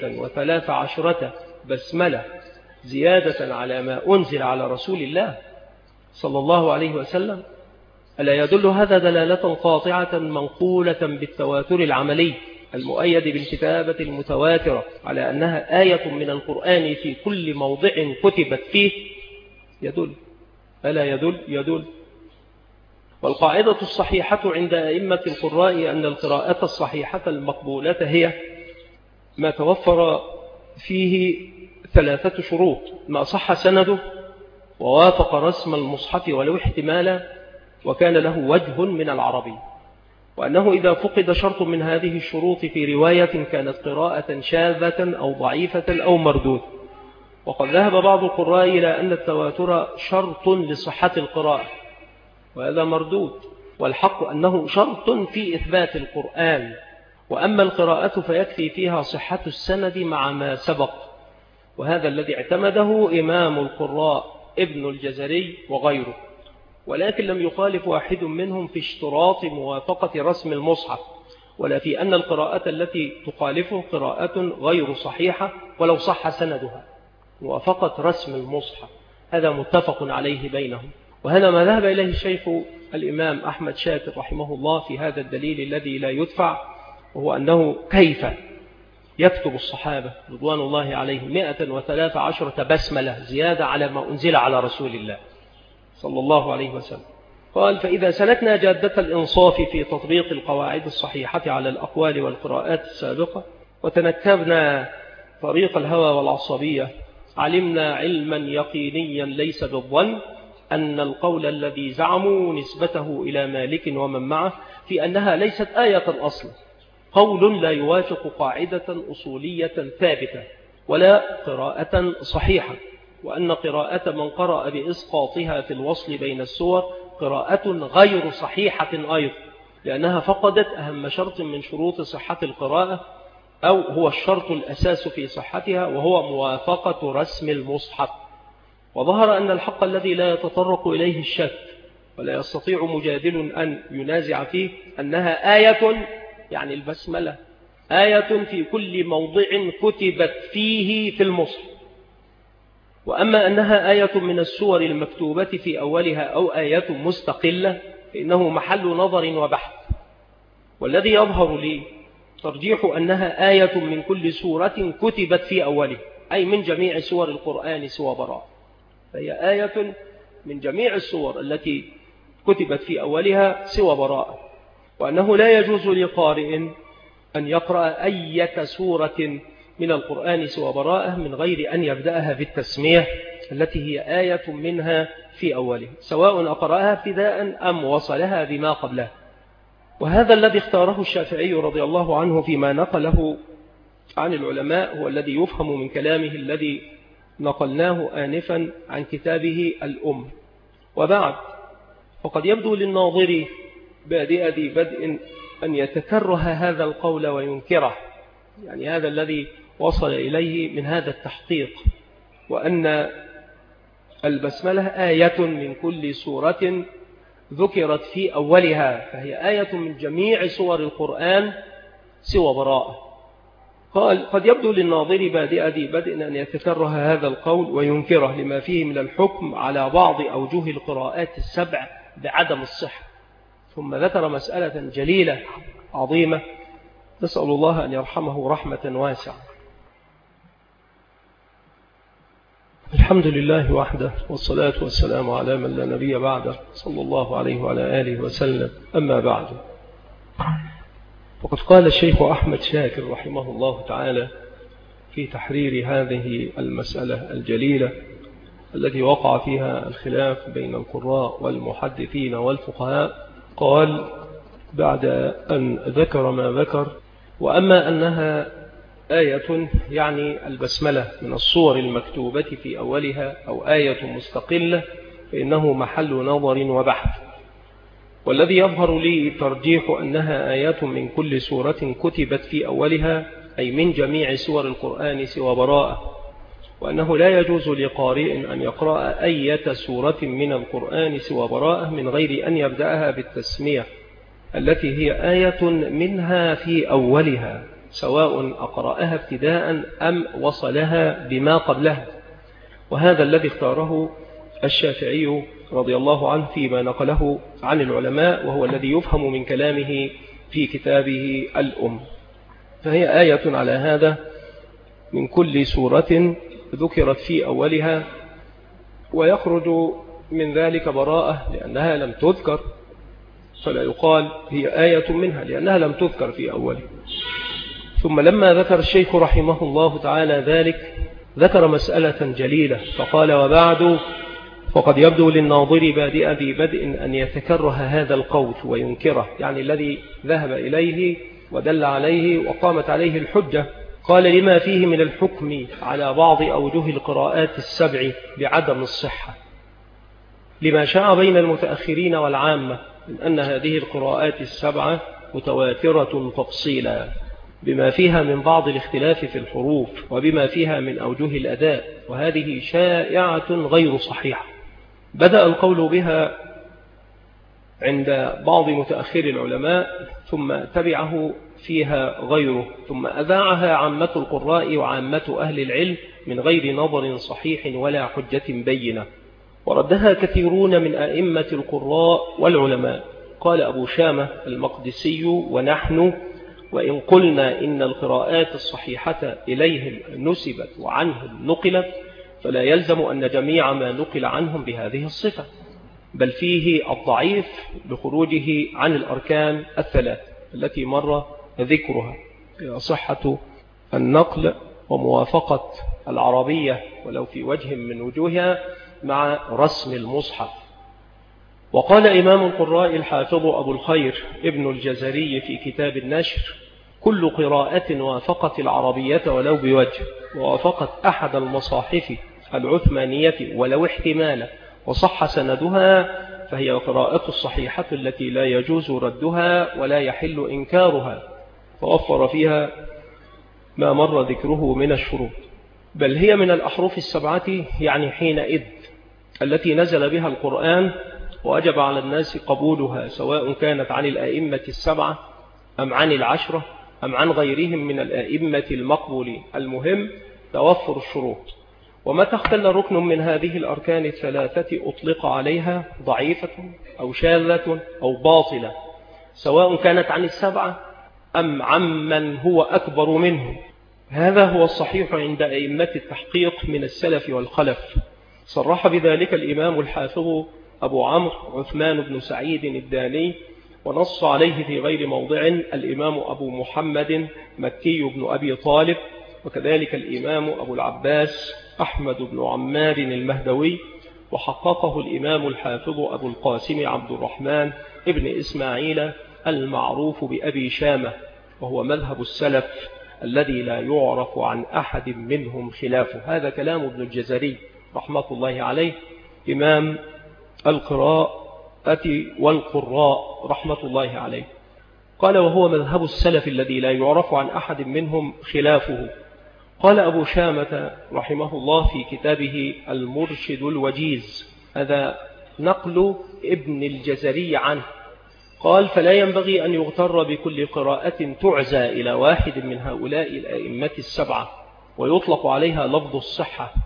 113 بسملة زيادة على ما أنزل على رسول الله صلى الله عليه وسلم؟ ألا يدل هذا دلالة قاطعة منقولة بالتواتر العملي المؤيد بالكتابة المتواترة على أنها آية من القرآن في كل موضع كتبت فيه؟ يدل. ألا يدل؟ يدل. والقاعدة الصحيحة عند أئمة القراء أن القراءة الصحيحة المقبولة هي ما توفر فيه 3 شروط: ما صح سنده، ووافق رسم المصحف ولو احتمالا، وكان له وجه من العربي. وأنه إذا فقد شرط من هذه الشروط في رواية كانت قراءة شاذة أو ضعيفة أو مردود. وقد ذهب بعض القراء إلى أن التواتر شرط لصحة القراءة، وهذا مردود، والحق أنه شرط في إثبات القرآن. وأما القراءة فيكفي فيها صحة السند مع ما سبق، وهذا الذي اعتمده إمام القراء ابن الجزري وغيره. ولكن لم يخالف واحد منهم في اشتراط موافقة رسم المصحف، ولا في أن القراءة التي تخالفه قراءة غير صحيحة ولو صح سندها. موافقة رسم المصحف هذا متفق عليه بينهم، وهذا ما ذهب إليه الشيخ الإمام أحمد شاكر رحمه الله في هذا الدليل الذي لا يدفع، وهو أنه كيف يكتب الصحابة رضوان الله عليهم 113 بسملة زيادة على ما أنزل على رسول الله صلى الله عليه وسلم. قال: فإذا سلكنا جادة الإنصاف في تطبيق القواعد الصحيحة على الأقوال والقراءات السابقة، وتنكبنا طريق الهوى والعصبية، علمنا علما يقينيا ليس بالظن أن القول الذي زعموا نسبته إلى مالك ومن معه في أنها ليست آية أصلا قول لا يوافق قاعدة أصولية ثابتة ولا قراءة صحيحة، وأن قراءة من قرأ بإسقاطها في الوصل بين السور قراءة غير صحيحة أيضا، لأنها فقدت أهم شرط من شروط صحة القراءة، أو هو الشرط الأساس في صحتها، وهو موافقة رسم المصحف. وظهر أن الحق الذي لا يتطرق إليه الشك ولا يستطيع مجادل أن ينازع فيه أنها آية، يعني البسملة آية في كل موضع كتبت فيه في المصحف. وأما أنها آية من السور المكتوبة في أولها أو آية مستقلة فإنه محل نظر وبحث، والذي يظهر لي ترجيح أنها آية من كل سورة كتبت في أولها، أي من جميع سور القرآن سوى براءة، فهي آية من جميع السور التي كتبت في أولها سوى براءة، وأنه لا يجوز لقارئ أن يقرأ أي سورة من القرآن سوى براءة من غير أن يبدأها بالتسمية التي هي آية منها في أوله، سواء أقرأها ابتداء أم وصلها بما قبلها. وهذا الذي اختاره الشافعي رضي الله عنه فيما نقله عن العلماء هو الذي يفهم من كلامه الذي نقلناه آنفا عن كتابه الأم. وبعد، فقد يبدو للناظر بادئ ذي بدء أن يتكره هذا القول وينكره، يعني هذا الذي وصل إليه من هذا التحقيق، وأن البسملة آية من كل سورة ذكرت في أولها، فهي آية من جميع سور القرآن سوى براءة. قال: قد يبدو للناظر بادئ ذي بدء أن يتكره هذا القول وينكره لما فيه من الحكم على بعض أوجه القراءات السبع بعدم الصحة. ثم ذكر مسألة جليلة عظيمة نسأل الله أن يرحمه رحمة واسعة. الحمد لله وحده، والصلاة والسلام على من لا نبي بعده، صلى الله عليه وعلى آله وسلم. أما بعد، وقد قال الشيخ أحمد شاكر رحمه الله تعالى في تحرير هذه المسألة الجليلة التي وقع فيها الخلاف بين القراء والمحدثين والفقهاء، قال بعد أن ذكر ما ذكر: وأما أنها آية يعني البسملة من الصور المكتوبة في أولها أو آية مستقلة فإنه محل نظر وبحث، والذي يظهر لي ترجيح أنها آيات من كل سورة كتبت في أولها، أي من جميع سور القرآن سوى براءة، وأنه لا يجوز لقارئ أن يقرأ أي سورة من القرآن سوى براءة من غير أن يبدأها بالتسمية التي هي آية منها في أولها، سواء أقرأها ابتداء أم وصلها بما قبلها. وهذا الذي اختاره الشافعي رضي الله عنه فيما نقله عن العلماء، وهو الذي يفهم من كلامه في كتابه الأم. فهي آية على هذا من كل سورة ذكرت في أولها، ويخرج من ذلك براءة لأنها لم تذكر، فلا يقال هي آية منها لأنها لم تذكر في أولها. ثم لما ذكر الشيخ رحمه الله تعالى ذلك، ذكر مسألة جليلة فقال: وبعد، فقد يبدو للناظر بادئ ذي بدء أن يتكره هذا القول وينكره، يعني الذي ذهب إليه ودل عليه وقامت عليه الحجة. قال: لما فيه من الحكم على بعض أوجه القراءات السبع بعدم الصحة، لما شاع بين المتأخرين والعامة من أن هذه القراءات السبعة متواترة تفصيلا، بما فيها من بعض الاختلاف في الحروف وبما فيها من أوجه الأداء، وهذه شائعة غير صحيحة. بدأ القول بها عند بعض متأخر العلماء، ثم تبعه فيها غيره، ثم أذاعها عامة القراء وعامة أهل العلم من غير نظر صحيح ولا حجة بينة، وردها كثيرون من أئمة القراء والعلماء. قال أبو شامة المقدسي: ونحن وإن قلنا إن القراءات الصحيحة إليه نسبت وعنهم نقلت، فلا يلزم أن جميع ما نقل عنهم بهذه الصفة، بل فيه الضعيف بخروجه عن الأركان الثلاث التي مر ذكرها، صحة النقل وموافقة العربية ولو في وجه من وجوهها مع رسم المصحف. وقال إمام القراء الحافظ أبو الخير ابن الجزري في كتاب النشر: كل قراءة وافقت العربية ولو بوجه، ووافقت أحد المصاحف العثمانية ولو احتمالا، وصح سندها، فهي قراءة الصحيحة التي لا يجوز ردها ولا يحل إنكارها، فوفر فيها ما مر ذكره من الشروط. بل هي من الأحرف السبعة، يعني حينئذ التي نزل بها القرآن، وأجب على الناس قبولها، سواء كانت عن الآئمة السبعة أم عن العشرة أم عن غيرهم من الآئمة المقبولين. المهم توفر الشروط. ومتى اختل ركن من هذه الأركان الثلاثة أطلق عليها ضعيفة أو شاذة أو باطلة، سواء كانت عن السبعة أم عمن هو أكبر منه. هذا هو الصحيح عند أئمة التحقيق من السلف والخلف. صرح بذلك الإمام الحافظ أبو عمرو عثمان بن سعيد الداني، ونص عليه في غير موضع الإمام أبو محمد مكي بن أبي طالب، وكذلك الإمام أبو العباس أحمد بن عمار المهدوي، وحققه الإمام الحافظ أبو القاسم عبد الرحمن ابن إسماعيل المعروف بأبي شامة، وهو مذهب السلف الذي لا يعرف عن أحد منهم خلافه. هذا كلام ابن الجزري رحمة الله عليه، إمام القراءة والقراء رحمة الله عليه. قال: وهو مذهب السلف الذي لا يعرف عن أحد منهم خلافه. قال أبو شامة رحمه الله في كتابه المرشد الوجيز، هذا نقل ابن الجزري عنه، قال: فلا ينبغي أن يغتر بكل قراءة تعزى إلى واحد من هؤلاء الأئمة السبعة ويطلق عليها لفظ الصحة،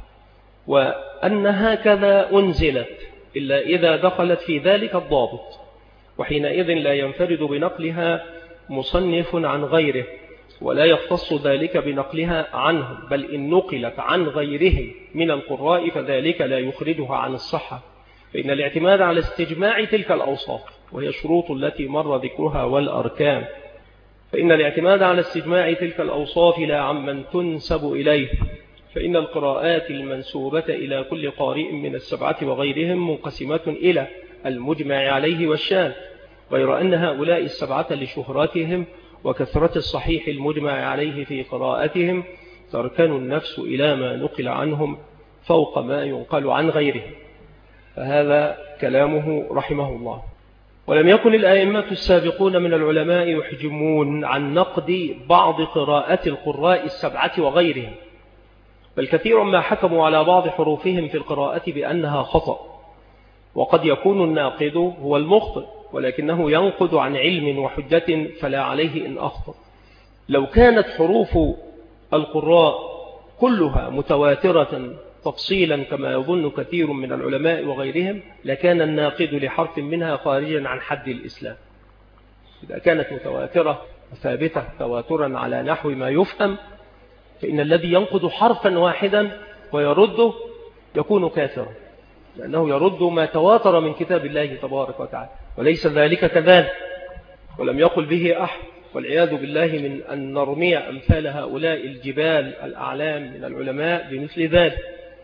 وأن هكذا أنزلت إلا إذا دخلت في ذلك الضابط، وحينئذ لا ينفرد بنقلها مصنف عن غيره، ولا يختص ذلك بنقلها عنهم، بل إن نقلت عن غيرهم من القراء فذلك لا يخرجها عن الصحة، فإن الاعتماد على استجماع تلك الأوصاف، وهي الشروط التي مر ذكرها والأركان، فإن الاعتماد على استجماع تلك الأوصاف لا عمن تنسب إليه، فإن القراءات المنسوبة إلى كل قارئ من السبعة وغيرهم منقسمة إلى المجمع عليه والشاذ، غير أن هؤلاء السبعة لشهرتهم وكثرة الصحيح المجمع عليه في قراءتهم تركن النفس إلى ما نقل عنهم فوق ما ينقل عن غيرهم. فهذا كلامه رحمه الله. ولم يكن الأئمة السابقون من العلماء يحجمون عن نقد بعض قراءات القراء السبعة وغيرهم، بل كثير ما حكموا على بعض حروفهم في القراءة بأنها خطأ، وقد يكون الناقد هو المخطئ ولكنه ينقد عن علم وحجة فلا عليه إن أخطأ. لو كانت حروف القراء كلها متواترة تفصيلا كما يظن كثير من العلماء وغيرهم لكان الناقد لحرف منها خارجا عن حد الإسلام. إذا كانت متواترة ثابتة تواترا على نحو ما يفهم، فإن الذي ينقد حرفا واحدا ويرده يكون كافرا، لأنه يرد ما تواتر من كتاب الله تبارك وتعالى، وليس ذلك كذلك، ولم يقل به أحد، والعياذ بالله من أن نرمي أمثال هؤلاء الجبال الأعلام من العلماء بمثل ذلك.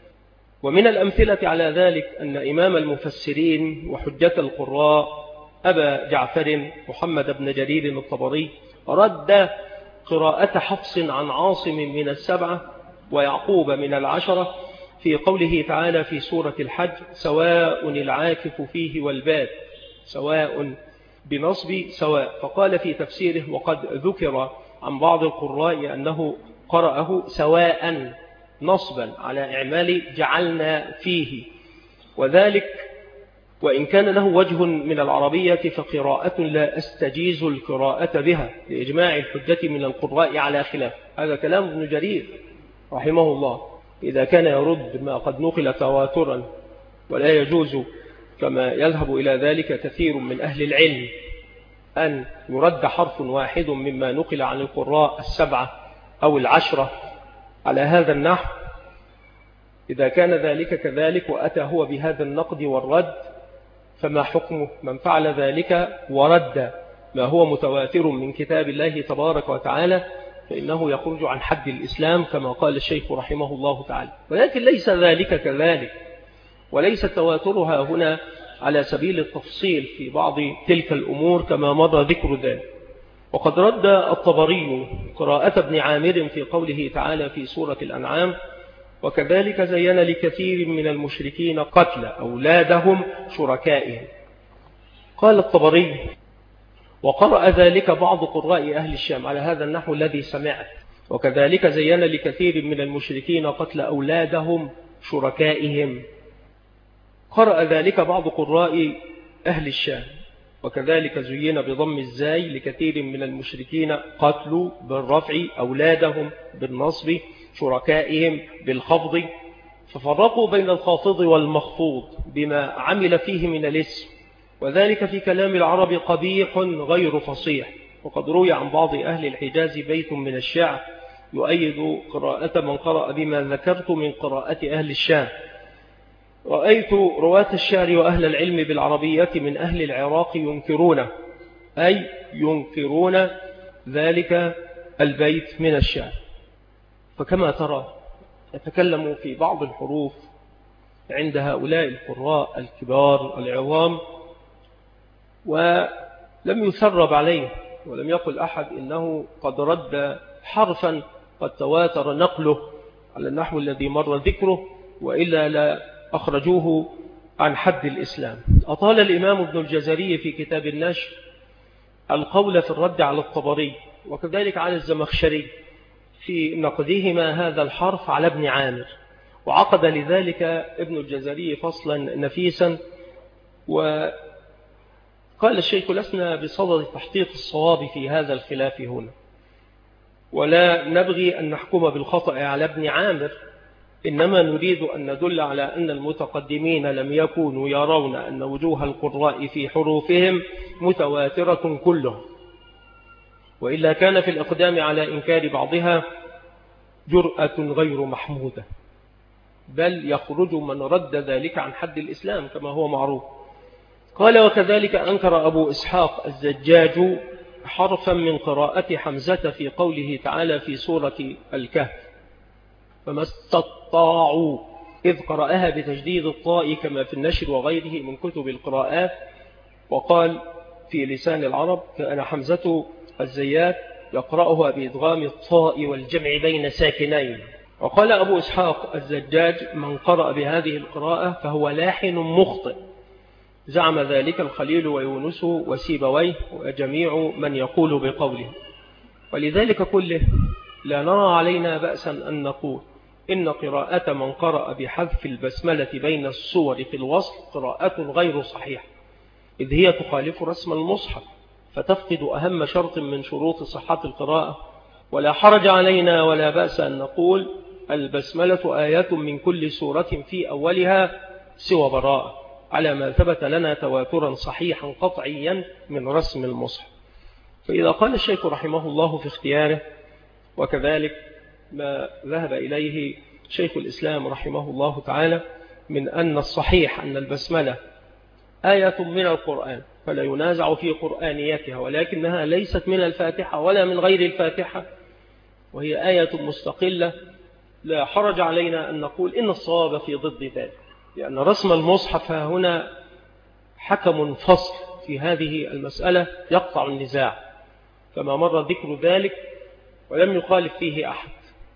ومن الأمثلة على ذلك أن إمام المفسرين وحجة القراء أبا جعفر محمد بن جرير الطبري رد قراءة حفص عن عاصم من السبعة ويعقوب من العشرة في قوله تعالى في سورة الحج: سواء العاكف فيه والباد، سواء بنصب سواء. فقال في تفسيره: وقد ذكر عن بعض القراء أنه قرأه سواء نصبا على إعمال جعلنا فيه، وذلك وإن كان له وجه من العربية فقراءة لا أستجيز القراءة بها لإجماع الحجة من القراء على خلاف. هذا كلام ابن جرير رحمه الله، إذا كان يرد ما قد نقل تواترا، ولا يجوز كما يذهب إلى ذلك كثير من أهل العلم أن يرد حرف واحد مما نقل عن القراء السبعة أو العشرة على هذا النحو، إذا كان ذلك كذلك وأتى هو بهذا النقد والرد، فما حكمه من فعل ذلك ورد ما هو متواتر من كتاب الله تبارك وتعالى فإنه يخرج عن حد الإسلام كما قال الشيخ رحمه الله تعالى. ولكن ليس ذلك كذلك، وليس تواترها هنا على سبيل التفصيل في بعض تلك الأمور كما مر ذكر ذلك. وقد رد الطبري قراءة ابن عامر في قوله تعالى في سورة الأنعام: وكذلك زين لكثير من المشركين قتل أولادهم شركائهم. قال الطبري: وقرأ ذلك بعض قراء أهل الشام على هذا النحو الذي سمعت: وكذلك زين لكثير من المشركين قتل أولادهم شركائهم. قرأ ذلك بعض قراء أهل الشام: وكذلك زين بضم الزاي لكثير من المشركين قتلوا بالرفع أولادهم بالنصب شركائهم بالخفض، ففرقوا بين الخافض والمخفوض بما عمل فيه من الاسم، وذلك في كلام العرب قبيح غير فصيح. وقد روي عن بعض أهل الحجاز بيت من الشعر يؤيد قراءة من قرأ بما ذكرت من قراءة أهل الشام: رأيت رواة الشعر وأهل العلم بالعربية من أهل العراق ينكرون، أي ينكرون ذلك البيت من الشعر. فكما ترى يتكلم في بعض الحروف عند هؤلاء القراء الكبار العظام، ولم يثرب عليه، ولم يقل أحد إنه قد رد حرفا قد تواتر نقله على النحو الذي مر ذكره، وإلا لا أخرجوه عن حد الإسلام. أطال الإمام ابن الجزري في كتاب النشر القول في الرد على الطبري، وكذلك على الزمخشري في نقدهما هذا الحرف على ابن عامر، وعقد لذلك ابن الجزري فصلا نفيسا. وقال الشيخ: لسنا بصدد تحقيق الصواب في هذا الخلاف هنا، ولا نبغي أن نحكم بالخطأ على ابن عامر، إنما نريد أن ندل على أن المتقدمين لم يكونوا يرون أن وجوه القراء في حروفهم متواترة كلهم، وإلا كان في الإقدام على إنكار بعضها جرأة غير محمودة، بل يخرج من رد ذلك عن حد الإسلام كما هو معروف. قال: وكذلك أنكر أبو إسحاق الزجاج حرفا من قراءة حمزة في قوله تعالى في سورة الكهف: فما استطاعوا، إذ قرأها بتجديد الطاء كما في النشر وغيره من كتب القراءات. وقال في لسان العرب: كان حمزة الزيات يقرأها بإدغام الطاء والجمع بين ساكنين. وقال أبو إسحاق الزجاج: من قرأ بهذه القراءة فهو لاحن مخطئ. زعم ذلك الخليل ويونس وسيبويه وجميع من يقول بقوله. ولذلك كله لا نرى علينا بأسا أن نقول إن قراءة من قرأ بحذف البسملة بين السور في الوصل قراءة غير صحيحة، إذ هي تخالف رسم المصحف، فتفقد أهم شرط من شروط صحة القراءة. ولا حرج علينا ولا بأس أن نقول البسملة آيات من كل سورة في أولها سوى براءة، على ما ثبت لنا تواترا صحيحا قطعيا من رسم المصحف. فإذا قال الشيخ رحمه الله في اختياره، وكذلك ما ذهب إليه شيخ الإسلام رحمه الله تعالى من أن الصحيح أن البسملة آية من القرآن فلا ينازع في قرآنيتها، ولكنها ليست من الفاتحة ولا من غير الفاتحة، وهي آية مستقلة، لا حرج علينا أن نقول إن الصواب في ضد ذلك، لأن رسم المصحف هنا حكم فصل في هذه المسألة يقطع النزاع، كما مر ذكر ذلك ولم يخالف فيه أحد.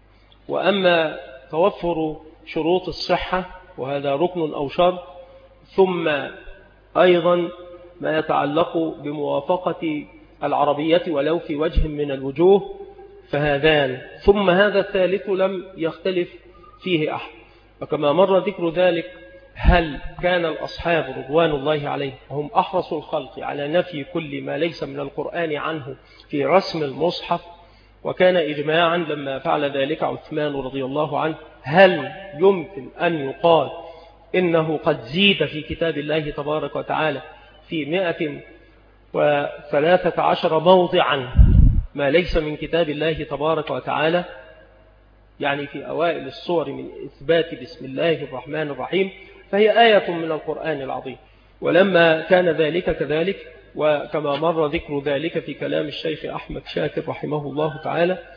وأما توفر شروط الصحة وهذا ركن أو شرط، ثم أيضا ما يتعلق بموافقة العربية ولو في وجه من الوجوه فهذان، ثم هذا الثالث لم يختلف فيه أحد. وكما مر ذكر ذلك، هل كان الأصحاب رضوان الله عليهم هم أحرص الخلق على نفي كل ما ليس من القرآن عنه في رسم المصحف؟ وكان إجماعا لما فعل ذلك عثمان رضي الله عنه. هل يمكن أن يقال إنه قد زيد في كتاب الله تبارك وتعالى في 113 موضعا ما ليس من كتاب الله تبارك وتعالى؟ يعني في أوائل الصور من إثبات بسم الله الرحمن الرحيم، فهي آية من القرآن العظيم. ولما كان ذلك كذلك، وكما مر ذكر ذلك في كلام الشيخ أحمد شاكر رحمه الله تعالى،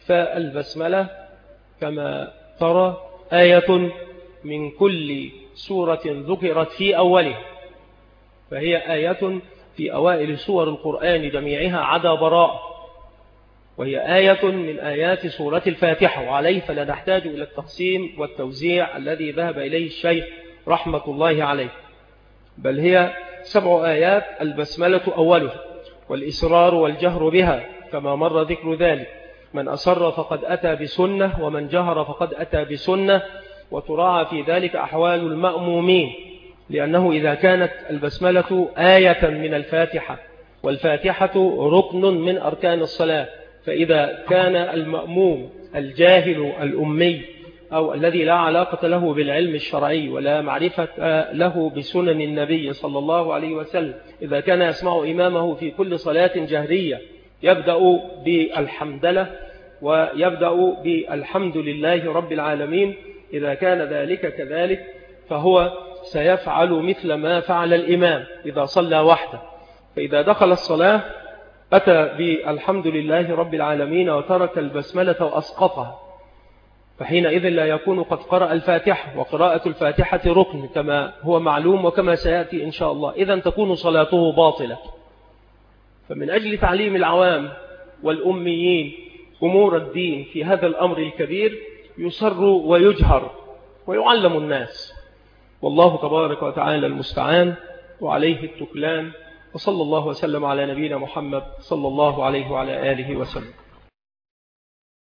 فالبسملة كما ترى آية من كل سورة ذكرت في أولها، فهي آية في أوائل سور القرآن جميعها عدا براء، وهي آية من آيات سورة الفاتحة، وعليه فلا نحتاج إلى التقسيم والتوزيع الذي ذهب إليه الشيخ رحمة الله عليه، بل هي 7 آيات البسملة أولها، والإسرار والجهر بها كما مر ذكر ذلك، من أسر فقد أتى بسنة، ومن جهر فقد أتى بسنة، وتراعى في ذلك أحوال المأمومين، لأنه إذا كانت البسملة آية من الفاتحة، والفاتحة ركن من أركان الصلاة، فإذا كان المأموم الجاهل الأمي أو الذي لا علاقة له بالعلم الشرعي ولا معرفة له بسنن النبي صلى الله عليه وسلم، إذا كان يسمع إمامه في كل صلاة جهرية يبدأ بالحمدلة ويبدأ بالحمد لله رب العالمين، إذا كان ذلك كذلك فهو سيفعل مثل ما فعل الإمام إذا صلى وحده، فإذا دخل الصلاة أتى بالحمد لله رب العالمين وترك البسملة وأسقطها، فحينئذ لا يكون قد قرأ الفاتحة، وقراءة الفاتحة ركن كما هو معلوم وكما سيأتي إن شاء الله، إذن تكون صلاته باطلة. فمن أجل تعليم العوام والأميين أمور الدين في هذا الأمر الكبير يسر ويجهر ويعلم الناس، والله تبارك وتعالى المستعان وعليه التكلان، وصلى الله وسلم على نبينا محمد صلى الله عليه وعلى آله وسلم.